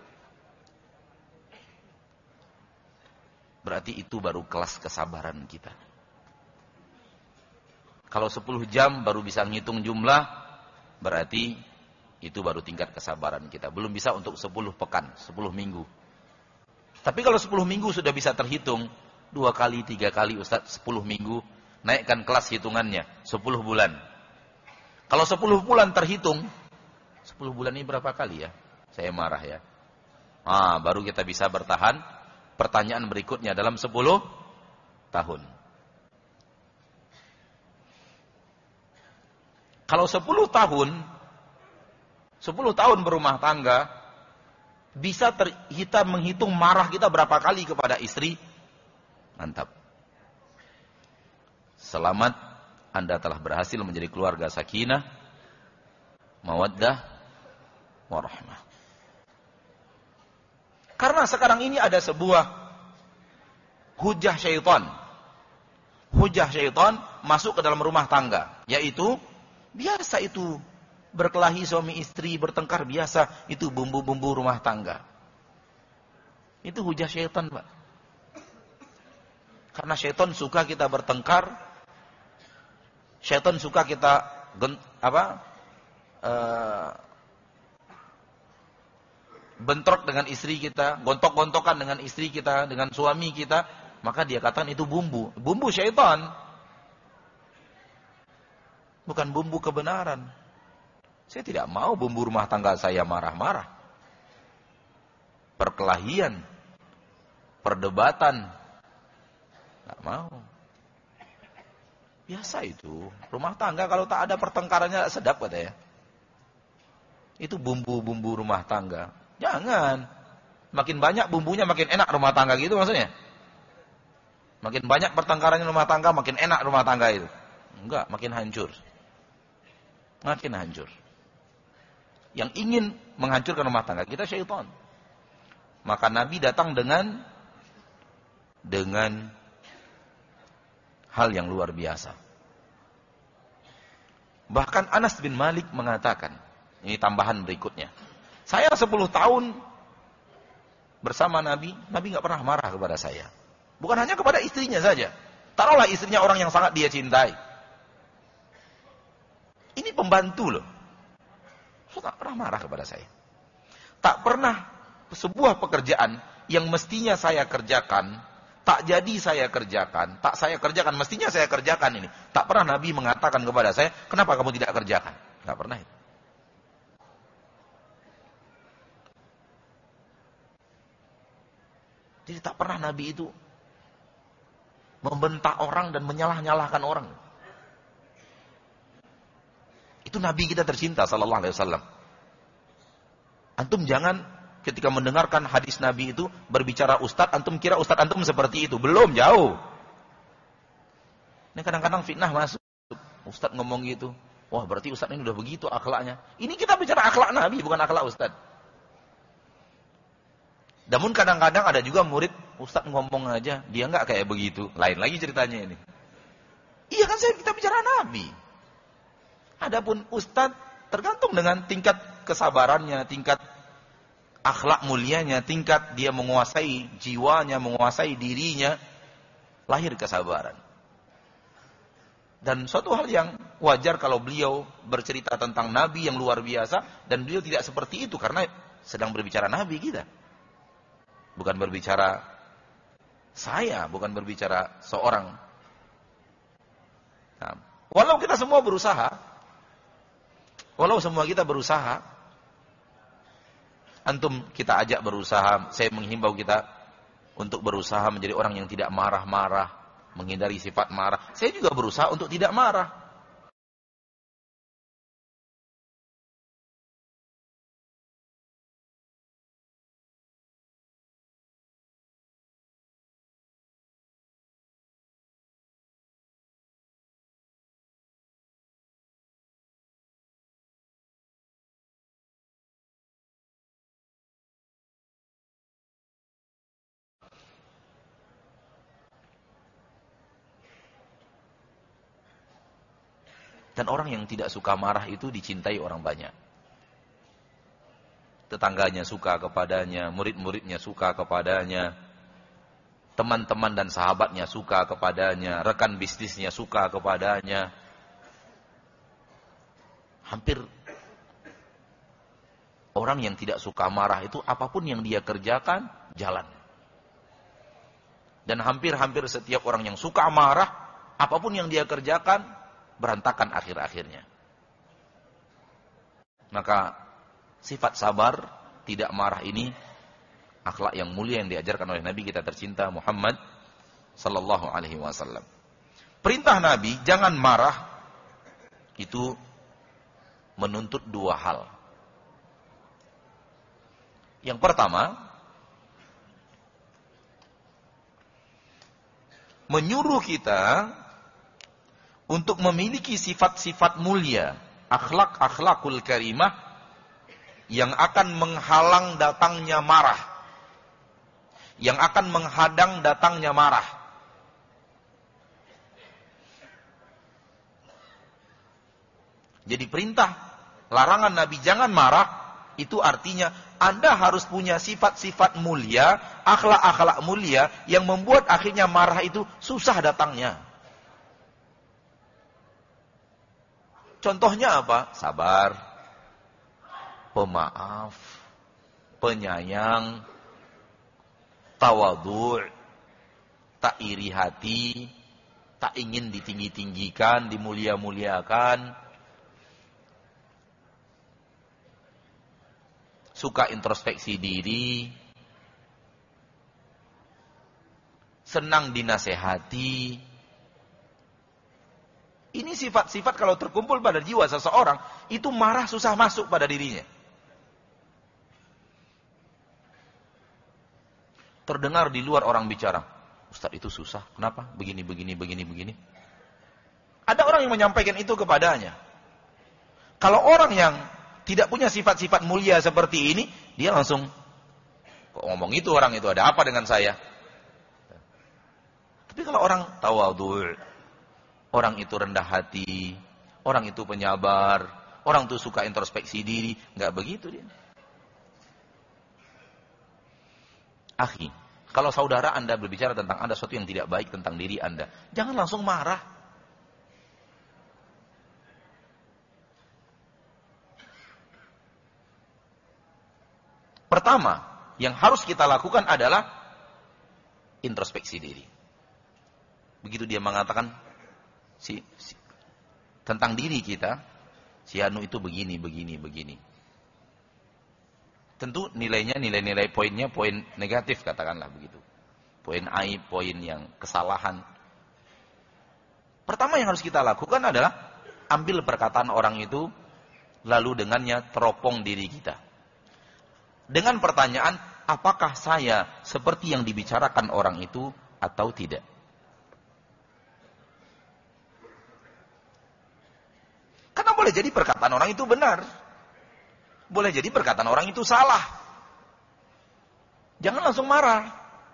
Berarti itu baru kelas kesabaran kita. Kalau sepuluh jam baru bisa ngitung jumlah, berarti itu baru tingkat kesabaran kita. Belum bisa untuk sepuluh pekan, sepuluh minggu. Tapi kalau sepuluh minggu sudah bisa terhitung, dua kali, tiga kali Ustaz, sepuluh minggu, naikkan kelas hitungannya, sepuluh bulan. Kalau sepuluh bulan terhitung, sepuluh bulan ini berapa kali ya? Saya marah ya. Ah, baru kita bisa bertahan. Pertanyaan berikutnya dalam sepuluh tahun. Kalau sepuluh tahun, sepuluh tahun berumah tangga, bisa ter, kita menghitung marah kita berapa kali kepada istri. Mantap. Selamat, Anda telah berhasil menjadi keluarga sakinah, mawaddah, warahmah. Karena sekarang ini ada sebuah hujah syaitan. Hujah syaitan masuk ke dalam rumah tangga. Yaitu, biasa itu berkelahi suami istri, bertengkar biasa. Itu bumbu-bumbu rumah tangga. Itu hujah syaitan, Pak. Karena syaitan suka kita bertengkar. Syaitan suka kita apa? Uh, bentrok dengan istri kita, gontok-gontokan dengan istri kita, dengan suami kita, maka dia katakan itu bumbu. Bumbu syaitan. Bukan bumbu kebenaran. Saya tidak mau bumbu rumah tangga saya marah-marah. Perkelahian. Perdebatan. Tidak mau. Biasa itu. Rumah tangga kalau tak ada pertengkarannya sedap katanya. Itu bumbu-bumbu rumah tangga. Jangan. Makin banyak bumbunya makin enak rumah tangga gitu maksudnya. Makin banyak pertengkarannya rumah tangga makin enak rumah tangga itu. Enggak, makin hancur. Makin hancur. Yang ingin menghancurkan rumah tangga kita syaitan. Maka Nabi datang dengan dengan hal yang luar biasa. Bahkan Anas bin Malik mengatakan, ini tambahan berikutnya. Saya sepuluh tahun bersama Nabi, Nabi nggak pernah marah kepada saya. Bukan hanya kepada istrinya saja. Taruhlah istrinya orang yang sangat dia cintai. Ini pembantu loh. Saya tak pernah marah kepada saya. Tak pernah sebuah pekerjaan yang mestinya saya kerjakan, tak jadi saya kerjakan, tak saya kerjakan, mestinya saya kerjakan ini. Tak pernah Nabi mengatakan kepada saya, kenapa kamu tidak kerjakan? Nggak pernah itu. Jadi tak pernah Nabi itu membentak orang dan menyalah-nyalahkan orang. Itu Nabi kita tercinta sallallahu alaihi wasallam. Antum jangan ketika mendengarkan hadis Nabi itu berbicara ustadz, antum kira ustadz antum seperti itu. Belum, jauh. Ini kadang-kadang fitnah masuk. Ustadz ngomong gitu. Wah, berarti ustadz ini udah begitu akhlaknya. Ini kita bicara akhlak Nabi, bukan akhlak ustadz. Namun kadang-kadang ada juga murid, ustadz ngomong aja, dia nggak kayak begitu. Lain lagi ceritanya ini. Iya kan saya kita bicara Nabi. Adapun ustadz tergantung dengan tingkat kesabarannya, tingkat akhlak mulianya, tingkat dia menguasai jiwanya, menguasai dirinya, lahir kesabaran. Dan suatu hal yang wajar kalau beliau bercerita tentang Nabi yang luar biasa, dan beliau tidak seperti itu karena sedang berbicara Nabi kita. Bukan berbicara saya, bukan berbicara seorang. Nah, walau kita semua berusaha, walau semua kita berusaha, antum kita ajak berusaha, saya menghimbau kita untuk berusaha menjadi orang yang tidak marah-marah, menghindari sifat marah. Saya juga berusaha untuk tidak marah. Dan orang yang tidak suka marah itu dicintai orang banyak. Tetangganya suka kepadanya, murid-muridnya suka kepadanya, teman-teman dan sahabatnya suka kepadanya, rekan bisnisnya suka kepadanya. Hampir orang yang tidak suka marah itu apapun yang dia kerjakan, jalan. Dan hampir-hampir setiap orang yang suka marah, apapun yang dia kerjakan, berantakan akhir-akhirnya. Maka sifat sabar, tidak marah ini, akhlak yang mulia yang diajarkan oleh Nabi kita tercinta Muhammad sallallahu alaihi wasallam. Perintah Nabi, jangan marah, itu menuntut dua hal. Yang pertama, menyuruh kita untuk memiliki sifat-sifat mulia, akhlak-akhlakul karimah yang akan menghalang datangnya marah, yang akan menghadang datangnya marah. Jadi perintah, larangan Nabi jangan marah, itu artinya Anda harus punya sifat-sifat mulia, akhlak-akhlak mulia yang membuat akhirnya marah itu susah datangnya. Contohnya apa? Sabar, pemaaf, penyayang, tawadhu', tak iri hati, tak ingin ditinggi-tinggikan, dimulia-muliakan, suka introspeksi diri, senang dinasehati. Ini sifat-sifat kalau terkumpul pada jiwa seseorang, itu marah susah masuk pada dirinya. Terdengar di luar orang bicara, Ustaz itu susah, kenapa? Begini, begini, begini, begini. Ada orang yang menyampaikan itu kepadanya. Kalau orang yang tidak punya sifat-sifat mulia seperti ini, dia langsung, kok ngomong itu orang itu, ada apa dengan saya? Tapi kalau orang tawadhu', orang itu rendah hati, orang itu penyabar, orang itu suka introspeksi diri, nggak begitu dia. Akhi, kalau saudara Anda berbicara tentang Anda sesuatu yang tidak baik tentang diri Anda, jangan langsung marah. Pertama, yang harus kita lakukan adalah introspeksi diri. Begitu dia mengatakan si, si, tentang diri kita, si Anu itu begini, begini, begini. Tentu nilainya, nilai-nilai poinnya, poin negatif katakanlah begitu. Poin aib, poin yang kesalahan. Pertama yang harus kita lakukan adalah ambil perkataan orang itu, lalu dengannya teropong diri kita. Dengan pertanyaan, apakah saya seperti yang dibicarakan orang itu atau tidak? Karena boleh jadi perkataan orang itu benar. Boleh jadi perkataan orang itu salah. Jangan langsung marah.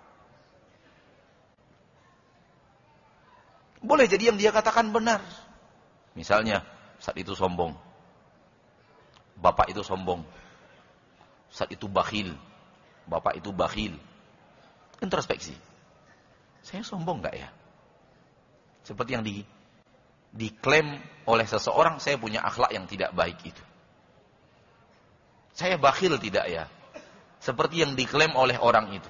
Boleh jadi yang dia katakan benar. Misalnya, saat itu sombong. Bapak itu sombong. Saat itu bakhil, bapak itu bakhil. Introspeksi. Saya sombong enggak ya? Seperti yang di, diklaim oleh seseorang, saya punya akhlak yang tidak baik itu. Saya bakhil tidak ya? Seperti yang diklaim oleh orang itu.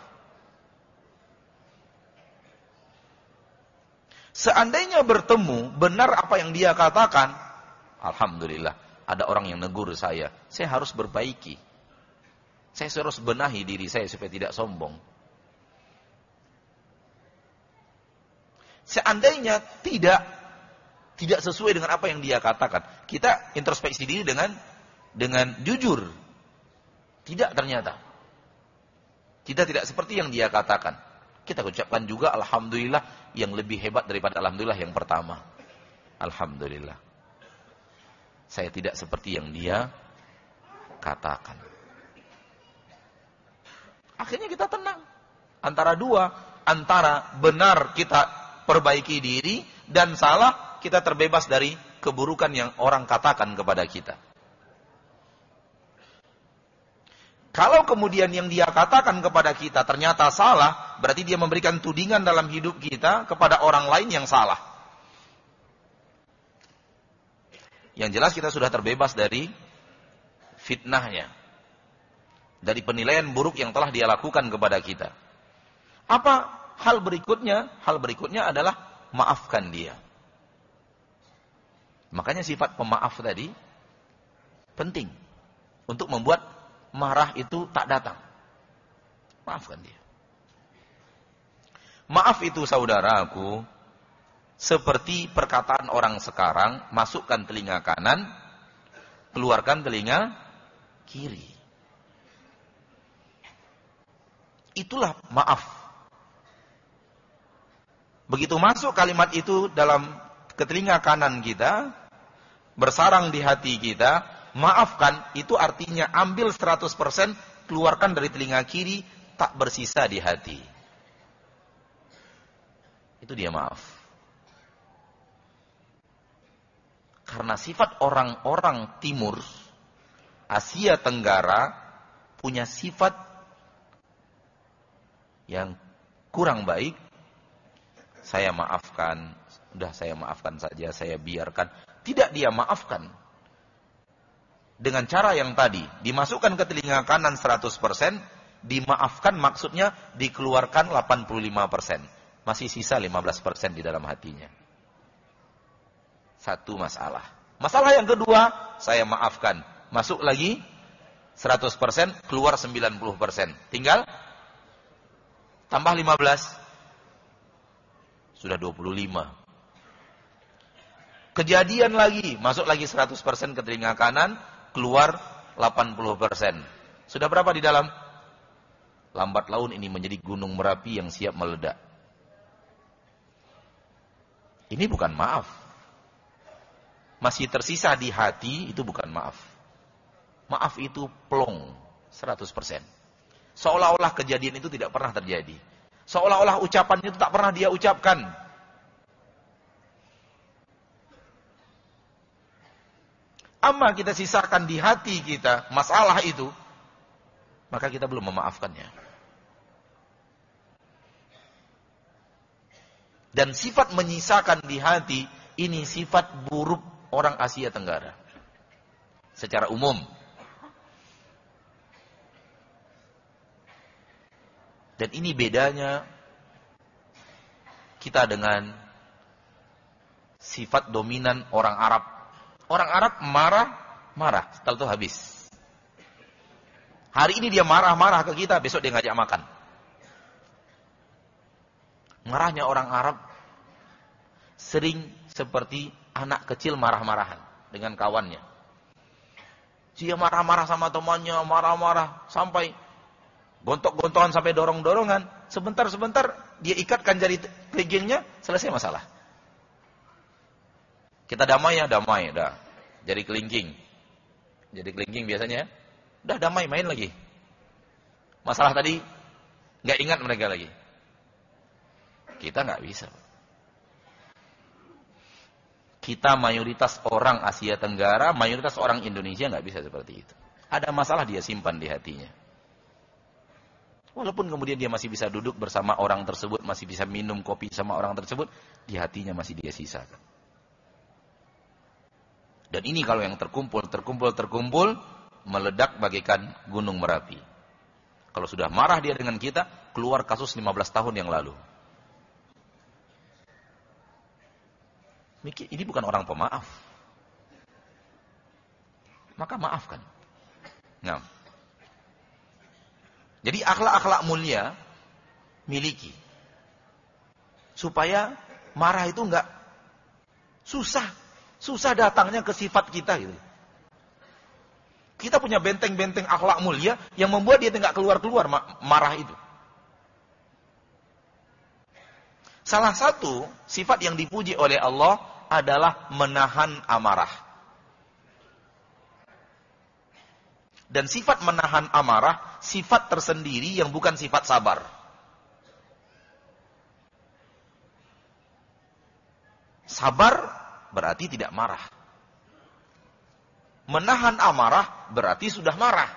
Seandainya bertemu, benar apa yang dia katakan, alhamdulillah, ada orang yang negur saya. Saya harus berbaiki. Saya harus benahi diri saya supaya tidak sombong. Seandainya tidak tidak sesuai dengan apa yang dia katakan, kita introspeksi diri dengan dengan jujur. Tidak ternyata. Kita tidak seperti yang dia katakan. Kita ucapkan juga alhamdulillah yang lebih hebat daripada alhamdulillah yang pertama. Alhamdulillah. Saya tidak seperti yang dia katakan. Akhirnya kita tenang. Antara dua, antara benar kita perbaiki diri dan salah kita terbebas dari keburukan yang orang katakan kepada kita. Kalau kemudian yang dia katakan kepada kita ternyata salah, berarti dia memberikan tudingan dalam hidup kita kepada orang lain yang salah. Yang jelas kita sudah terbebas dari fitnahnya. Dari penilaian buruk yang telah dia lakukan kepada kita. Apa hal berikutnya, hal berikutnya adalah maafkan dia. Makanya sifat pemaaf tadi penting untuk membuat marah itu tak datang. Maafkan dia. Maaf itu saudaraku seperti perkataan orang sekarang, masukkan telinga kanan, keluarkan telinga kiri. Itulah maaf. Begitu masuk kalimat itu dalam ke telinga kanan kita, bersarang di hati kita, maafkan, itu artinya ambil seratus persen, keluarkan dari telinga kiri, tak bersisa di hati. Itu dia maaf. Karena sifat orang-orang timur, Asia Tenggara, punya sifat yang kurang baik. Saya maafkan, udah saya maafkan saja, saya biarkan. Tidak dia maafkan. Dengan cara yang tadi, dimasukkan ke telinga kanan seratus persen, dimaafkan maksudnya dikeluarkan delapan puluh lima persen. Masih sisa lima belas persen di dalam hatinya. Satu masalah. Masalah yang kedua, saya maafkan. Masuk lagi seratus persen, keluar sembilan puluh persen. Tinggal tambah lima belas. Sudah dua puluh lima. Kejadian lagi, masuk lagi seratus persen ke telinga kanan, keluar delapan puluh persen. Sudah berapa di dalam? Lambat laun ini menjadi gunung Merapi yang siap meledak. Ini bukan maaf. Masih tersisa di hati, itu bukan maaf. Maaf itu plong, seratus persen. Seolah-olah kejadian itu tidak pernah terjadi. Seolah-olah ucapan itu tak pernah dia ucapkan. Amma kita sisakan di hati kita masalah itu, maka kita belum memaafkannya. Dan sifat menyisakan di hati, ini sifat buruk orang Asia Tenggara. Secara umum. Dan ini bedanya kita dengan sifat dominan orang Arab. Orang Arab marah, marah, setelah itu habis. Hari ini dia marah-marah ke kita, besok dia ngajak makan. Marahnya orang Arab sering seperti anak kecil marah-marahan dengan kawannya. Dia marah-marah sama temannya, marah-marah sampai gontok-gontokan sampai dorong-dorongan. Sebentar-sebentar dia ikatkan jari kelingkingnya, selesai masalah. Kita damai ya, damai, dah. Jari kelingking. Jari kelingking biasanya, dah damai, main lagi. Masalah tadi, nggak ingat mereka lagi. Kita nggak bisa. Kita mayoritas orang Asia Tenggara, mayoritas orang Indonesia nggak bisa seperti itu. Ada masalah dia simpan di hatinya. Walaupun kemudian dia masih bisa duduk bersama orang tersebut, masih bisa minum kopi sama orang tersebut, di hatinya masih dia sisakan. Dan ini kalau yang terkumpul, terkumpul, terkumpul, meledak bagaikan gunung Merapi. Kalau sudah marah dia dengan kita, keluar kasus lima belas tahun yang lalu. Ini bukan orang pemaaf. Maka maafkan. Nah. Jadi akhlak-akhlak mulia miliki. Supaya marah itu enggak susah. Susah datangnya ke sifat kita gitu. Kita punya benteng-benteng akhlak mulia yang membuat dia tidak keluar-keluar marah itu. Salah satu sifat yang dipuji oleh Allah adalah menahan amarah. Dan sifat menahan amarah, sifat tersendiri yang bukan sifat sabar. Sabar berarti tidak marah. Menahan amarah berarti sudah marah.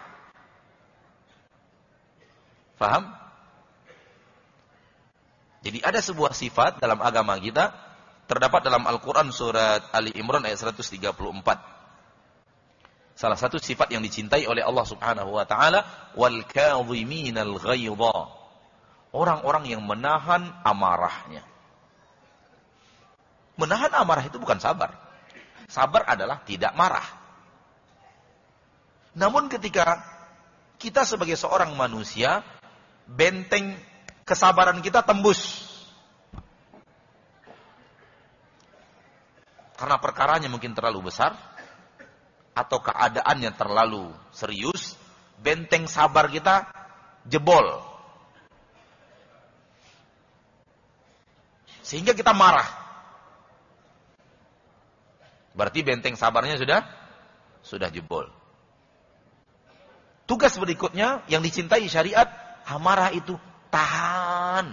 Faham? Jadi ada sebuah sifat dalam agama kita, terdapat dalam Al-Quran surat Ali Imran ayat seratus tiga puluh empat. Salah satu sifat yang dicintai oleh Allah Subhanahu wa taala, wal kadhiminal ghaidha orang-orang yang menahan amarahnya. Menahan amarah itu bukan sabar. Sabar adalah tidak marah. Namun ketika kita sebagai seorang manusia, benteng kesabaran kita tembus. Karena perkaranya mungkin terlalu besar, atau keadaannya terlalu serius, benteng sabar kita jebol. Sehingga kita marah. Berarti benteng sabarnya sudah sudah jebol. Tugas berikutnya yang dicintai syariat, amarah itu tahan.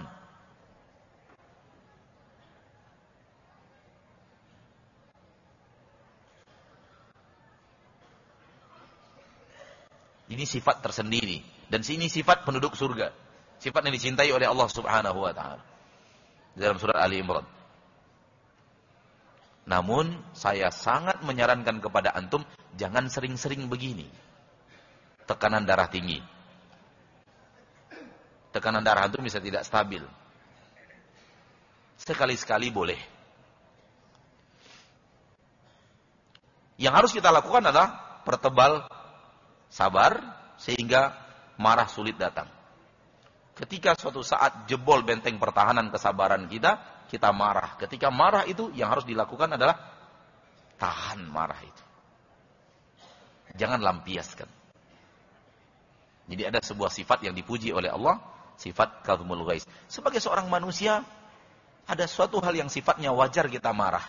Ini sifat tersendiri, dan ini sifat penduduk surga. Sifat yang dicintai oleh Allah Subhanahu wa taala. Dalam surat Ali Imran. Namun saya sangat menyarankan kepada antum jangan sering-sering begini. Tekanan darah tinggi. Tekanan darah antum bisa tidak stabil. Sekali-sekali boleh. Yang harus kita lakukan adalah pertebal sabar sehingga marah sulit datang. Ketika suatu saat jebol benteng pertahanan kesabaran kita, kita marah. Ketika marah itu yang harus dilakukan adalah tahan marah itu. Jangan lampiaskan. Jadi ada sebuah sifat yang dipuji oleh Allah, sifat kadhmul ghaiz. Sebagai seorang manusia, ada suatu hal yang sifatnya wajar kita marah.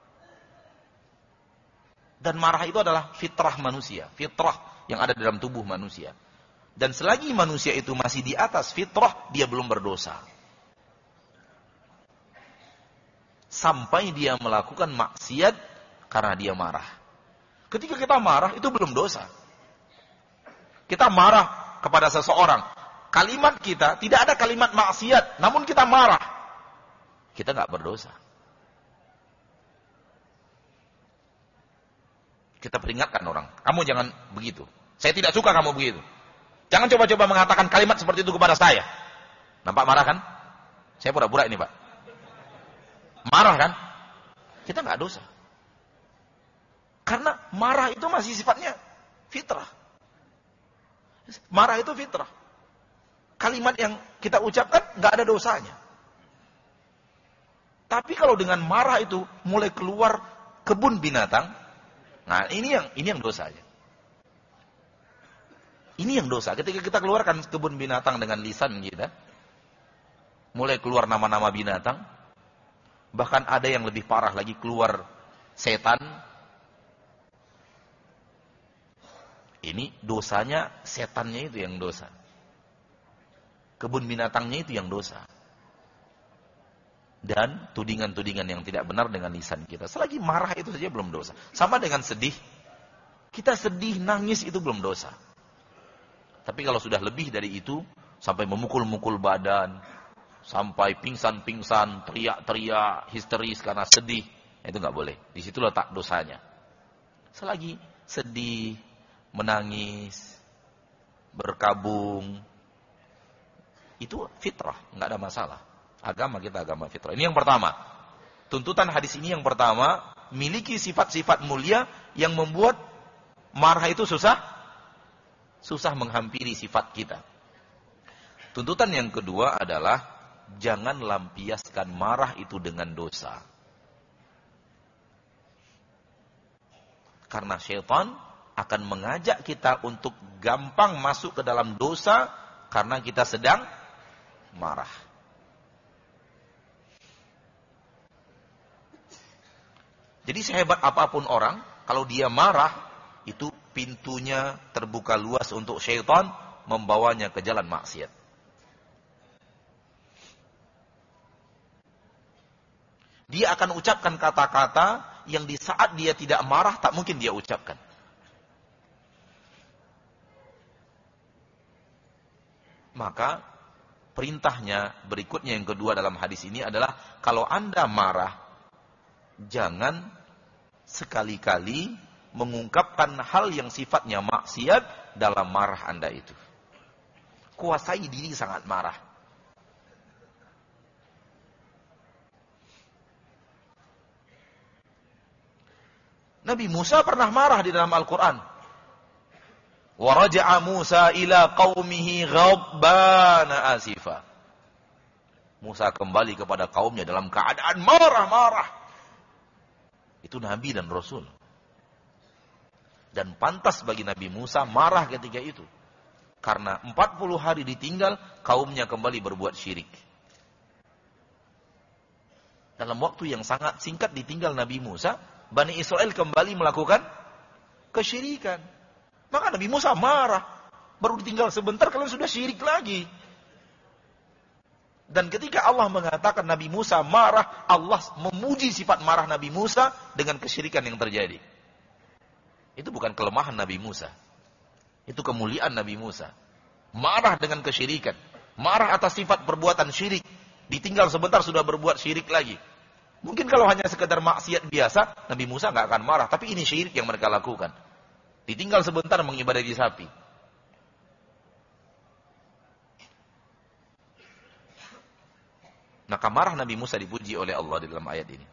Dan marah itu adalah fitrah manusia, fitrah yang ada dalam tubuh manusia. Dan selagi manusia itu masih di atas fitrah, dia belum berdosa. Sampai dia melakukan maksiat karena dia marah. Ketika kita marah, itu belum dosa. Kita marah kepada seseorang. Kalimat kita, tidak ada kalimat maksiat, namun kita marah. Kita nggak berdosa. Kita peringatkan orang, kamu jangan begitu. Saya tidak suka kamu begitu. Jangan coba-coba mengatakan kalimat seperti itu kepada saya. Nampak marah kan? Saya pura-pura ini Pak. Marah kan? Kita nggak dosa. Karena marah itu masih sifatnya fitrah. Marah itu fitrah. Kalimat yang kita ucapkan nggak ada dosanya. Tapi kalau dengan marah itu mulai keluar kebun binatang, nah ini yang ini yang dosanya. Ini yang dosa. Ketika kita keluarkan kebun binatang dengan lisan kita, mulai keluar nama-nama binatang, bahkan ada yang lebih parah lagi keluar setan. Ini dosanya setannya itu yang dosa. Kebun binatangnya itu yang dosa. Dan tudingan-tudingan yang tidak benar dengan lisan kita. Selagi marah itu saja belum dosa. Sama dengan sedih. Kita sedih, nangis itu belum dosa. Tapi kalau sudah lebih dari itu, sampai memukul-mukul badan, sampai pingsan-pingsan, teriak-teriak, histeris karena sedih, itu nggak boleh. Di situ letak dosanya. Selagi sedih, menangis, berkabung, itu fitrah, nggak ada masalah. Agama kita agama fitrah. Ini yang pertama. Tuntutan hadis ini yang pertama, miliki sifat-sifat mulia yang membuat marah itu susah susah menghampiri sifat kita. Tuntutan yang kedua adalah jangan lampiaskan marah itu dengan dosa. Karena syaitan akan mengajak kita untuk gampang masuk ke dalam dosa karena kita sedang marah. Jadi sehebat apapun orang, kalau dia marah, itu pintunya terbuka luas untuk syaitan membawanya ke jalan maksiat. Dia akan ucapkan kata-kata yang di saat dia tidak marah tak mungkin dia ucapkan. Maka perintahnya berikutnya yang kedua dalam hadis ini adalah kalau Anda marah, jangan sekali-kali mengungkapkan hal yang sifatnya maksiat dalam marah Anda itu. Kuasai diri sangat marah. Nabi Musa pernah marah di dalam Al-Quran. Wa raja'a Musa ila qaumihi ghadbana asifa. Musa kembali kepada kaumnya dalam keadaan marah-marah. Itu Nabi dan Rasul. Dan pantas bagi Nabi Musa marah ketika itu. Karena empat puluh hari ditinggal, kaumnya kembali berbuat syirik. Dalam waktu yang sangat singkat ditinggal Nabi Musa, Bani Israel kembali melakukan kesyirikan. Maka Nabi Musa marah. Baru ditinggal sebentar, kalian sudah syirik lagi. Dan ketika Allah mengatakan Nabi Musa marah, Allah memuji sifat marah Nabi Musa dengan kesyirikan yang terjadi. Itu bukan kelemahan Nabi Musa. Itu kemuliaan Nabi Musa. Marah dengan kesyirikan. Marah atas sifat perbuatan syirik. Ditinggal sebentar sudah berbuat syirik lagi. Mungkin kalau hanya sekedar maksiat biasa, Nabi Musa nggak akan marah. Tapi ini syirik yang mereka lakukan. Ditinggal sebentar mengibadati sapi. Maka marah Nabi Musa dipuji oleh Allah di dalam ayat ini.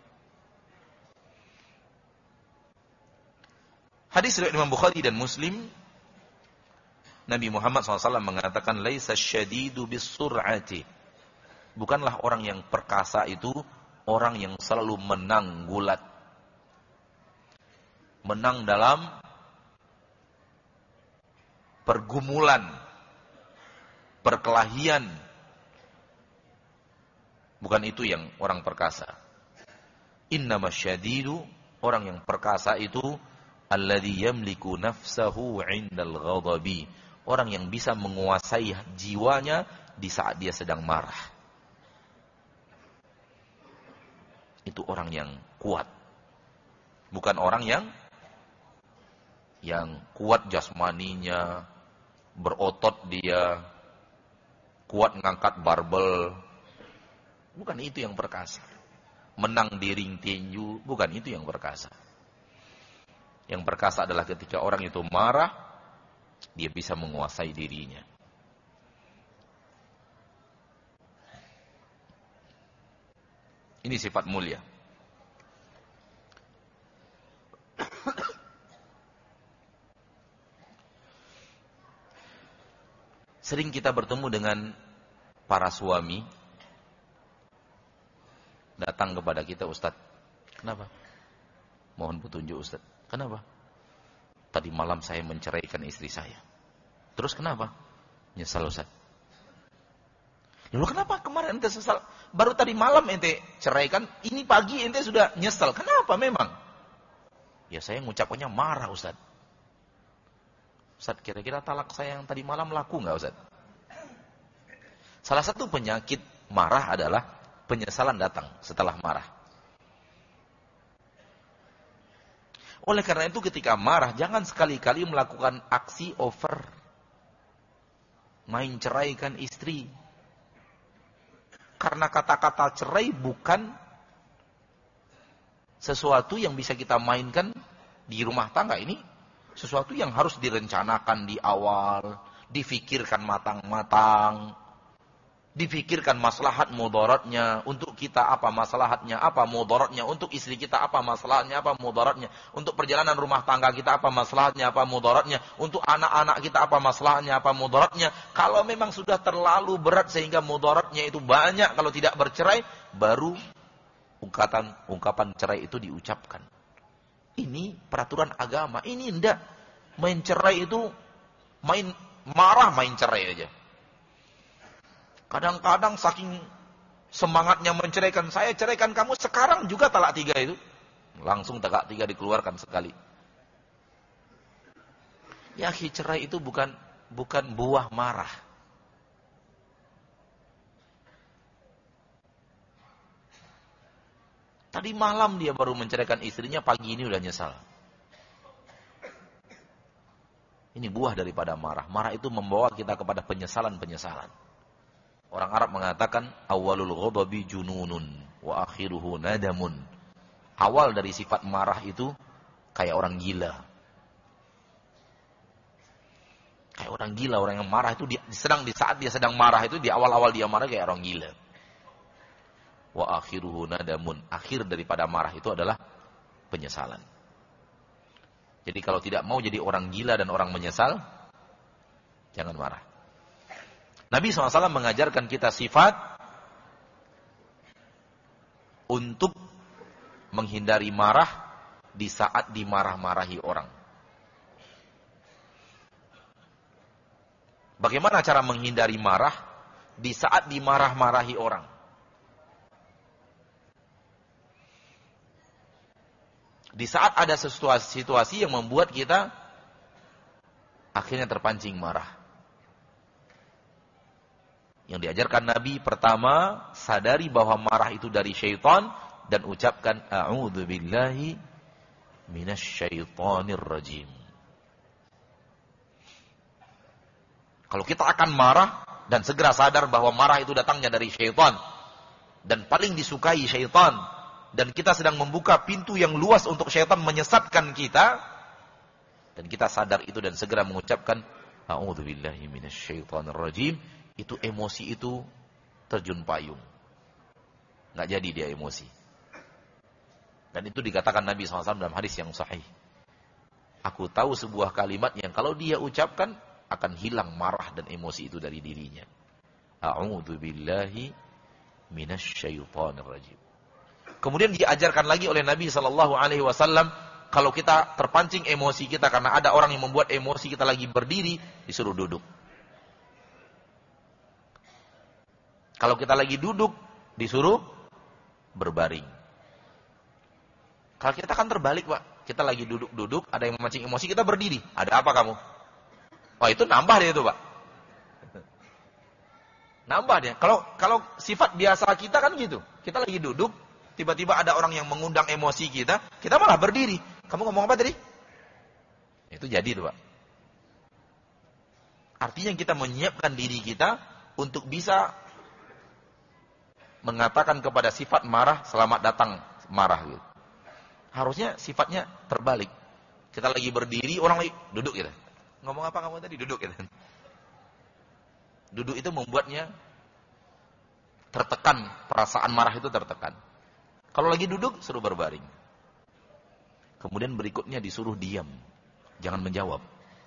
Hadis riwayat Imam Bukhari dan Muslim, Nabi Muhammad shallallahu alaihi wasallam mengatakan, "Laisa syadidu bis-sur'ati." Bukanlah orang yang perkasa itu orang yang selalu menang gulat. Menang dalam pergumulan, perkelahian. Bukan itu yang orang perkasa. Innamas syadidu, orang yang perkasa itu alladzi yamliku nafsahu 'indal ghadabi, orang yang bisa menguasai jiwanya di saat dia sedang marah. Itu orang yang kuat. Bukan orang yang yang kuat jasmaninya, berotot dia, kuat ngangkat barbel. Bukan itu yang perkasa. Menang di ring tinju, bukan itu yang perkasa. Yang perkasa adalah ketika orang itu marah, dia bisa menguasai dirinya. Ini sifat mulia. Sering kita bertemu dengan para suami datang kepada kita, "Ustaz, kenapa? Mohon petunjuk Ustaz. Kenapa? Tadi malam saya menceraikan istri saya." "Terus kenapa?" "Nyesal Ustaz." "Lalu kenapa kemarin ente sesal? Baru tadi malam ente ceraikan, ini pagi ente sudah nyesal. Kenapa memang?" "Ya saya ngucapnya marah Ustaz." "Ustaz, kira-kira talak saya yang tadi malam laku enggak Ustaz?" Salah satu penyakit marah adalah penyesalan datang setelah marah. Oleh karena itu ketika marah, jangan sekali-kali melakukan aksi over. Main ceraikan istri. Karena kata-kata cerai bukan sesuatu yang bisa kita mainkan di rumah tangga. Ini sesuatu yang harus direncanakan di awal, difikirkan matang-matang. Difikirkan maslahat mudaratnya, untuk kita apa maslahatnya, apa mudaratnya, untuk istri kita apa maslahatnya, apa mudaratnya, untuk perjalanan rumah tangga kita apa maslahatnya, apa mudaratnya, untuk anak-anak kita apa maslahatnya, apa mudaratnya. Kalau memang sudah terlalu berat sehingga mudaratnya itu banyak, kalau tidak bercerai, baru ungkapan ungkapan cerai itu diucapkan. Ini peraturan agama, ini enggak. Main cerai itu main marah, main cerai aja. Kadang-kadang saking semangatnya menceraikan, "Saya ceraikan kamu sekarang juga talak tiga," itu langsung talak tiga dikeluarkan sekali. Ya, cerai itu bukan bukan buah marah. Tadi malam dia baru menceraikan istrinya, pagi ini udah nyesal. Ini buah daripada marah. Marah itu membawa kita kepada penyesalan-penyesalan. Orang Arab mengatakan awalul ghadabi jununun wa akhiruhu nadamun. Awal dari sifat marah itu kayak orang gila. Kayak orang gila, orang yang marah itu di, sedang di saat dia sedang marah itu, di awal-awal dia marah kayak orang gila. Wa akhiruhu nadamun. Akhir daripada marah itu adalah penyesalan. Jadi kalau tidak mau jadi orang gila dan orang menyesal, jangan marah. Nabi shallallahu alaihi wasallam mengajarkan kita sifat untuk menghindari marah di saat dimarah-marahi orang. Bagaimana cara menghindari marah di saat dimarah-marahi orang? Di saat ada situasi yang membuat kita akhirnya terpancing marah. Yang diajarkan Nabi, pertama, sadari bahwa marah itu dari syaitan dan ucapkan a'udzubillahi minasyaitonir rajim. Kalau kita akan marah dan segera sadar bahwa marah itu datangnya dari syaitan dan paling disukai syaitan, dan kita sedang membuka pintu yang luas untuk syaitan menyesatkan kita, dan kita sadar itu dan segera mengucapkan a'udzubillahi minasyaitonir rajim, itu emosi itu terjun payung. Nggak jadi dia emosi. Dan itu dikatakan Nabi shallallahu alaihi wasallam dalam hadis yang sahih. Aku tahu sebuah kalimat yang kalau dia ucapkan akan hilang marah dan emosi itu dari dirinya. A'udzubillahi minasyaitonir rajim. Kemudian diajarkan lagi oleh Nabi shallallahu alaihi wasallam, kalau kita terpancing emosi kita karena ada orang yang membuat emosi kita lagi berdiri, disuruh duduk. Kalau kita lagi duduk, disuruh berbaring. Kalau kita kan terbalik, Pak. Kita lagi duduk-duduk, ada yang memancing emosi, kita berdiri. Ada apa kamu? Wah, itu nambah dia itu, Pak. Nambah dia. Kalau kalau sifat biasa kita kan gitu. Kita lagi duduk, tiba-tiba ada orang yang mengundang emosi kita, kita malah berdiri. Kamu ngomong apa tadi? Itu jadi itu, Pak. Artinya kita menyiapkan diri kita untuk bisa mengatakan kepada sifat marah, selamat datang marah gitu. Harusnya sifatnya terbalik. Kita lagi berdiri, orang lagi duduk gitu. Ngomong apa kamu tadi? Duduk gitu. Duduk itu membuatnya tertekan, perasaan marah itu tertekan. Kalau lagi duduk, suruh berbaring. Kemudian berikutnya disuruh diam. Jangan menjawab.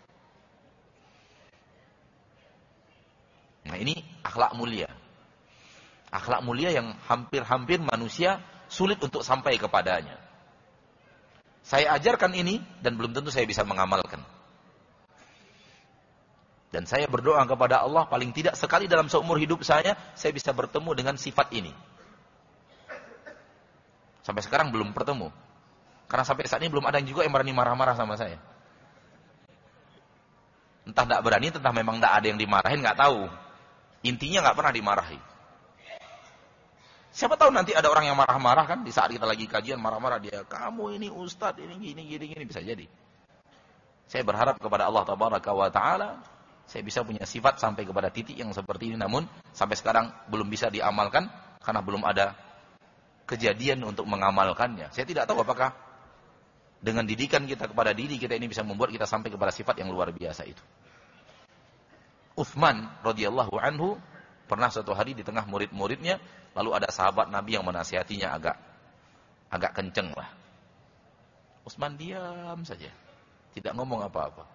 Nah, ini akhlak mulia. Akhlak mulia yang hampir-hampir manusia sulit untuk sampai kepadanya. Saya ajarkan ini dan belum tentu saya bisa mengamalkan. Dan saya berdoa kepada Allah paling tidak sekali dalam seumur hidup saya, saya bisa bertemu dengan sifat ini. Sampai sekarang belum bertemu. Karena sampai saat ini belum ada juga yang berani marah-marah sama saya. Entah tidak berani, entah memang tidak ada yang dimarahin, nggak tahu. Intinya nggak pernah dimarahi. Siapa tahu nanti ada orang yang marah-marah kan, di saat kita lagi kajian marah-marah dia, kamu ini ustadz, ini gini, gini, gini, bisa jadi. Saya berharap kepada Allah Tabaraka wa Ta'ala, saya bisa punya sifat sampai kepada titik yang seperti ini, namun sampai sekarang belum bisa diamalkan, karena belum ada kejadian untuk mengamalkannya. Saya tidak tahu apakah dengan didikan kita kepada diri kita ini bisa membuat kita sampai kepada sifat yang luar biasa itu. Uthman radhiyallahu anhu pernah suatu hari di tengah murid-muridnya, lalu ada sahabat Nabi yang menasihatinya agak agak kenceng lah. Utsman diam saja, tidak ngomong apa-apa.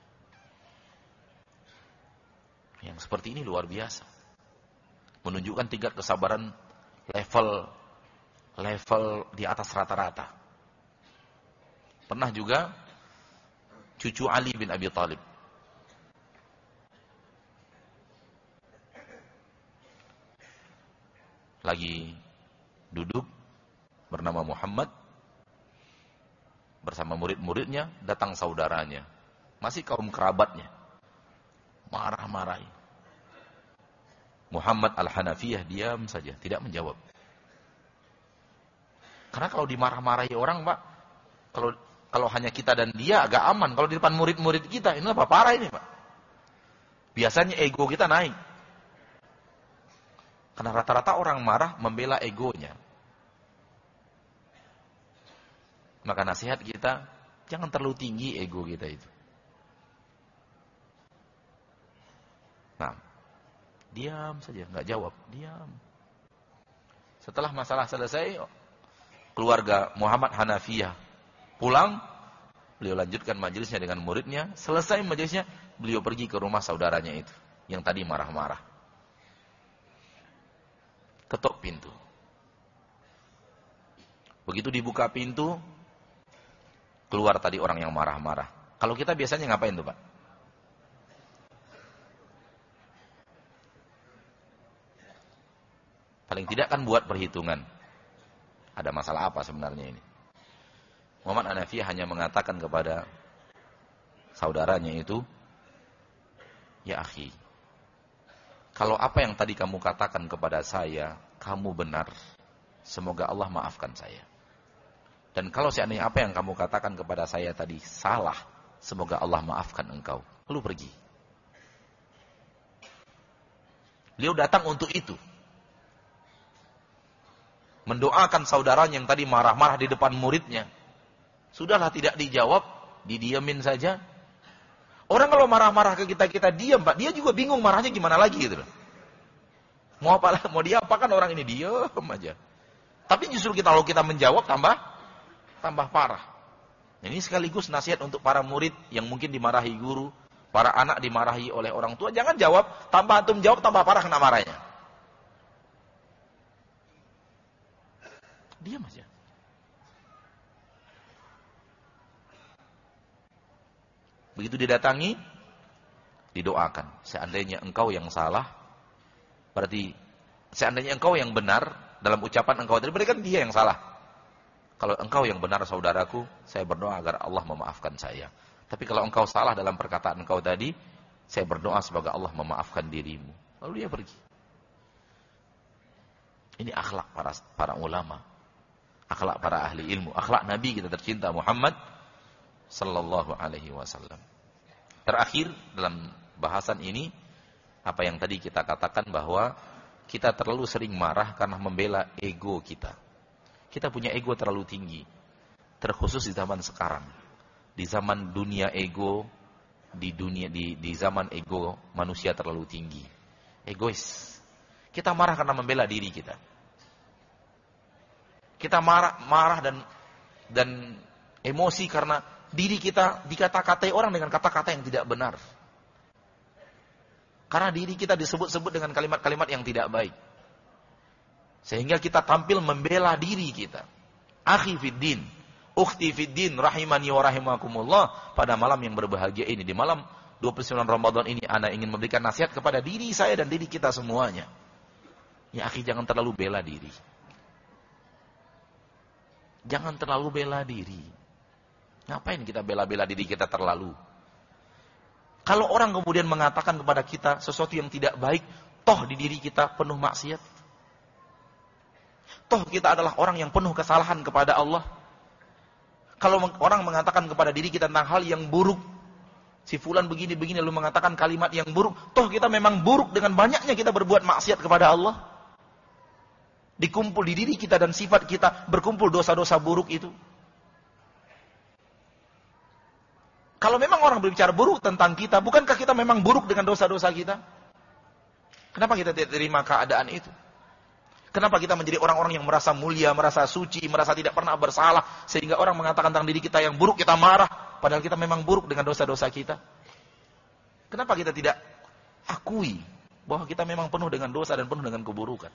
Yang seperti ini luar biasa, menunjukkan tingkat kesabaran level level di atas rata-rata. Pernah juga cucu Ali bin Abi Thalib. Lagi duduk bernama Muhammad bersama murid-muridnya, datang saudaranya, masih kaum kerabatnya, marah-marahi. Muhammad Al-Hanafiyah diam saja, tidak menjawab. Karena kalau dimarah-marahi orang, Pak, kalau kalau hanya kita dan dia agak aman. Kalau di depan murid-murid kita, ini apa parah ini, Pak? Biasanya ego kita naik. Karena rata-rata orang marah membela egonya. Maka nasihat kita, jangan terlalu tinggi ego kita itu. Nah, diam saja, nggak jawab, diam. Setelah masalah selesai, keluarga Muhammad Hanafiyah pulang, Beliau lanjutkan majelisnya dengan muridnya. Selesai majelisnya, beliau pergi ke rumah saudaranya itu, yang tadi marah-marah. Ketok pintu. Begitu dibuka pintu, keluar tadi orang yang marah-marah. Kalau kita biasanya ngapain tuh, Pak? Paling tidak kan buat perhitungan. Ada masalah apa sebenarnya ini? Muhammad Hanafi hanya mengatakan kepada saudaranya itu, ya akhi, kalau apa yang tadi kamu katakan kepada saya, kamu benar, semoga Allah maafkan saya. Dan kalau seandainya apa yang kamu katakan kepada saya tadi salah, semoga Allah maafkan engkau. Lalu pergi. Beliau datang untuk itu. Mendoakan saudaranya yang tadi marah-marah di depan muridnya. Sudahlah, tidak dijawab, didiamin saja. Orang kalau marah-marah ke kita, kita diam, Pak. Dia juga bingung marahnya gimana lagi gitu loh. Mau apa, mau dia apakan orang ini, diam aja. Tapi justru kita kalau kita menjawab tambah tambah parah. Ini sekaligus nasihat untuk para murid yang mungkin dimarahi guru, para anak dimarahi oleh orang tua. Jangan jawab, tambah antum jawab tambah parah kena marahnya. Diam aja. Begitu didatangi, didoakan. Seandainya engkau yang salah, berarti seandainya engkau yang benar dalam ucapan engkau tadi, berarti kan dia yang salah. Kalau engkau yang benar saudaraku, saya berdoa agar Allah memaafkan saya. Tapi kalau engkau salah dalam perkataan engkau tadi, saya berdoa semoga Allah memaafkan dirimu. Lalu dia pergi. Ini akhlak para para ulama, akhlak para ahli ilmu, akhlak Nabi kita tercinta Muhammad sallallahu alaihi wasallam. Terakhir dalam bahasan ini, apa yang tadi kita katakan bahwa kita terlalu sering marah karena membela ego kita. Kita punya ego terlalu tinggi, terkhusus di zaman sekarang, di zaman dunia ego, di dunia di di zaman ego manusia terlalu tinggi, egois. Kita marah karena membela diri kita. Kita marah marah dan dan emosi karena diri kita dikata-katai orang dengan kata-kata yang tidak benar. Karena diri kita disebut-sebut dengan kalimat-kalimat yang tidak baik. Sehingga kita tampil membela diri kita. Akhi fiddin, ukhti fiddin, rahimani wa rahimakumullah. Pada malam yang berbahagia ini, di malam dua puluh sembilan Ramadan ini, ana ingin memberikan nasihat kepada diri saya dan diri kita semuanya. Ya akhi, jangan terlalu bela diri. Jangan terlalu bela diri. Ngapain kita bela-bela diri kita terlalu? Kalau orang kemudian mengatakan kepada kita sesuatu yang tidak baik, toh di diri kita penuh maksiat. Toh kita adalah orang yang penuh kesalahan kepada Allah. Kalau orang mengatakan kepada diri kita tentang hal yang buruk, si fulan begini-begini lalu mengatakan kalimat yang buruk, toh kita memang buruk dengan banyaknya kita berbuat maksiat kepada Allah. Dikumpul di diri kita dan sifat kita, berkumpul dosa-dosa buruk itu. Kalau memang orang berbicara buruk tentang kita, bukankah kita memang buruk dengan dosa-dosa kita? Kenapa kita tidak terima keadaan itu? Kenapa kita menjadi orang-orang yang merasa mulia, merasa suci, merasa tidak pernah bersalah, sehingga orang mengatakan tentang diri kita yang buruk, kita marah, padahal kita memang buruk dengan dosa-dosa kita? Kenapa kita tidak akui bahwa kita memang penuh dengan dosa dan penuh dengan keburukan?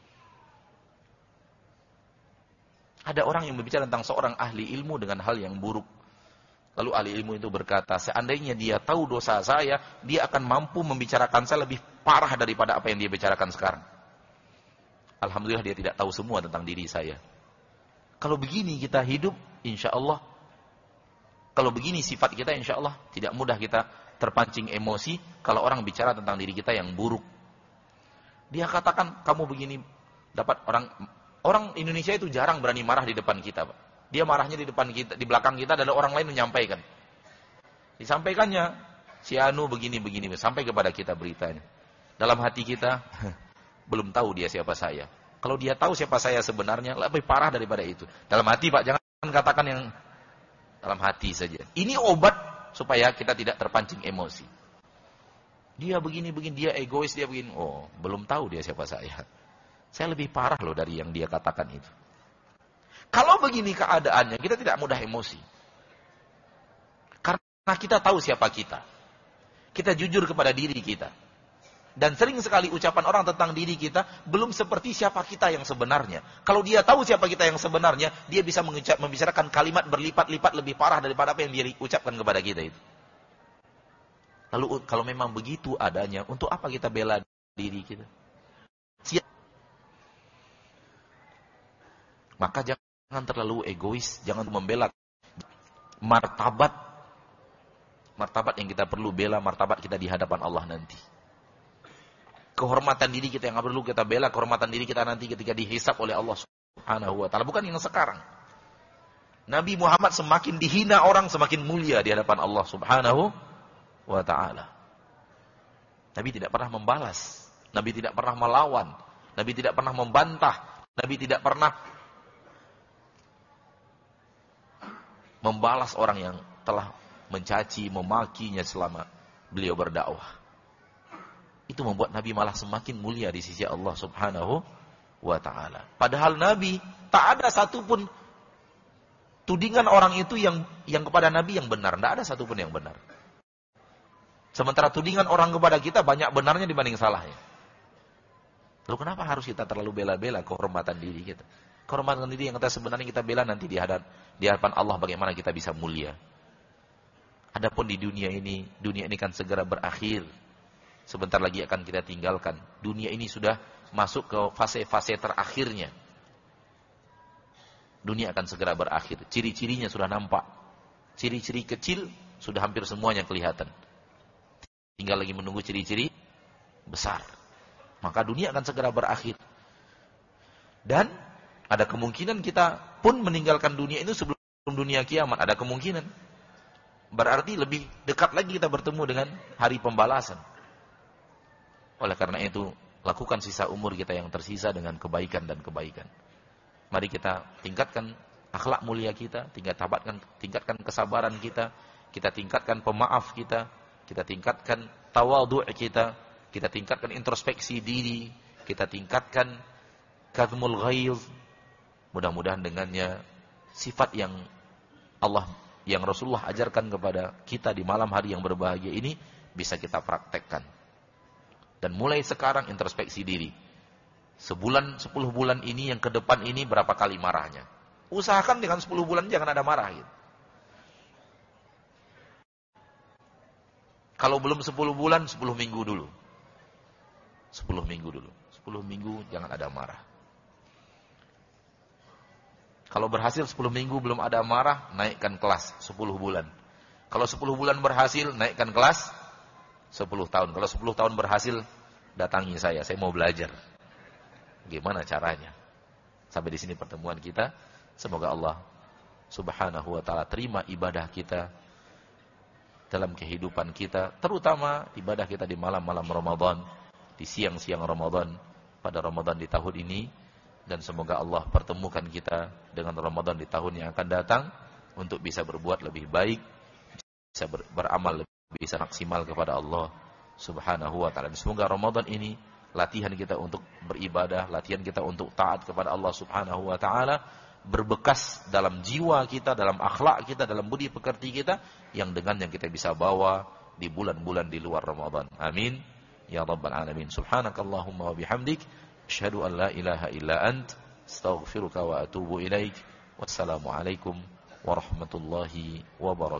Ada orang yang berbicara tentang seorang ahli ilmu dengan hal yang buruk. Lalu ahli ilmu itu berkata, seandainya dia tahu dosa saya, dia akan mampu membicarakan saya lebih parah daripada apa yang dia bicarakan sekarang. Alhamdulillah dia tidak tahu semua tentang diri saya. Kalau begini kita hidup, insya Allah. Kalau begini sifat kita, insya Allah tidak mudah kita terpancing emosi kalau orang bicara tentang diri kita yang buruk. Dia katakan, kamu begini, dapat orang orang Indonesia itu jarang berani marah di depan kita, Pak. Dia marahnya di depan kita, di belakang kita adalah orang lain menyampaikan. Disampaikannya, si Anu begini-begini, sampai kepada kita beritanya. Dalam hati kita, belum tahu dia siapa saya. Kalau dia tahu siapa saya sebenarnya, lebih parah daripada itu. Dalam hati, Pak, jangan katakan yang dalam hati saja. Ini obat supaya kita tidak terpancing emosi. Dia begini-begini, dia egois, dia begini. Oh, belum tahu dia siapa saya. Saya lebih parah loh dari yang dia katakan itu. Kalau begini keadaannya, kita tidak mudah emosi. Nah, kita tahu siapa kita. Kita jujur kepada diri kita. Dan sering sekali ucapan orang tentang diri kita belum seperti siapa kita yang sebenarnya. Kalau dia tahu siapa kita yang sebenarnya, dia bisa mengucap, membicarakan kalimat berlipat-lipat lebih parah daripada apa yang dia ucapkan kepada kita itu. Lalu kalau memang begitu adanya, untuk apa kita bela diri kita? Siap. Maka jangan terlalu egois, jangan membela martabat. Martabat yang kita perlu bela, martabat kita di hadapan Allah nanti. Kehormatan diri kita yang perlu kita bela, kehormatan diri kita nanti ketika dihisab oleh Allah Subhanahu wa taala, bukan yang sekarang. Nabi Muhammad semakin dihina orang, semakin mulia di hadapan Allah Subhanahu wa taala. Nabi tidak pernah membalas, Nabi tidak pernah melawan, Nabi tidak pernah membantah, Nabi tidak pernah membalas orang yang telah mencaci, memakinya selama beliau berdakwah. Itu membuat Nabi malah semakin mulia di sisi Allah Subhanahu wa ta'ala. Padahal Nabi, tak ada satupun tudingan orang itu yang yang kepada Nabi yang benar. Tidak ada satupun yang benar. Sementara tudingan orang kepada kita banyak benarnya dibanding salahnya. Lalu kenapa harus kita terlalu bela-bela kehormatan diri kita? Kehormatan diri yang kita sebenarnya kita bela nanti di hadapan, di hadapan Allah bagaimana kita bisa mulia. Adapun di dunia ini, dunia ini kan segera berakhir. Sebentar lagi akan kita tinggalkan. Dunia ini sudah masuk ke fase-fase terakhirnya. Dunia akan segera berakhir. Ciri-cirinya sudah nampak. Ciri-ciri kecil sudah hampir semuanya kelihatan. Tinggal lagi menunggu ciri-ciri besar. Maka dunia akan segera berakhir. Dan ada kemungkinan kita pun meninggalkan dunia itu sebelum dunia kiamat. Ada kemungkinan. Berarti lebih dekat lagi kita bertemu dengan hari pembalasan. Oleh karena itu, lakukan sisa umur kita yang tersisa dengan kebaikan dan kebaikan. Mari kita tingkatkan akhlak mulia kita, tingkatkan tingkatkan kesabaran kita, kita tingkatkan pemaaf kita, kita tingkatkan tawadhu' kita, kita tingkatkan introspeksi diri, kita tingkatkan kazmul ghaiz. Mudah-mudahan dengannya sifat yang Allah, yang Rasulullah ajarkan kepada kita di malam hari yang berbahagia ini bisa kita praktekkan. Dan mulai sekarang introspeksi diri. Sebulan, sepuluh bulan ini, yang ke depan ini berapa kali marahnya. Usahakan dengan sepuluh bulan jangan ada marah. Gitu. Kalau belum sepuluh bulan, sepuluh minggu dulu. sepuluh minggu dulu. sepuluh minggu jangan ada marah. Kalau berhasil sepuluh minggu belum ada marah, naikkan kelas sepuluh bulan. Kalau sepuluh bulan berhasil, naikkan kelas sepuluh tahun. Kalau sepuluh tahun berhasil, datangi saya. Saya mau belajar. Gimana caranya? Sampai di sini pertemuan kita. Semoga Allah Subhanahu wa ta'ala terima ibadah kita dalam kehidupan kita. Terutama ibadah kita di malam-malam Ramadan. Di siang-siang Ramadan. Pada Ramadan di tahun ini. Dan semoga Allah pertemukan kita dengan Ramadan di tahun yang akan datang. Untuk bisa berbuat lebih baik. Bisa ber beramal lebih bisa maksimal kepada Allah Subhanahu wa ta'ala. Semoga Ramadan ini latihan kita untuk beribadah, latihan kita untuk taat kepada Allah Subhanahu wa ta'ala, berbekas dalam jiwa kita, dalam akhlak kita, dalam budi pekerti kita, yang dengan yang kita bisa bawa di bulan-bulan di luar Ramadan. Amin ya rabbal alamin. Subhanakallahumma wa bihamdik, asyhadu an la ilaha illa ant, astaghfiruka wa atubu ilaik. Wassalamualaikum warahmatullahi wabarakatuh.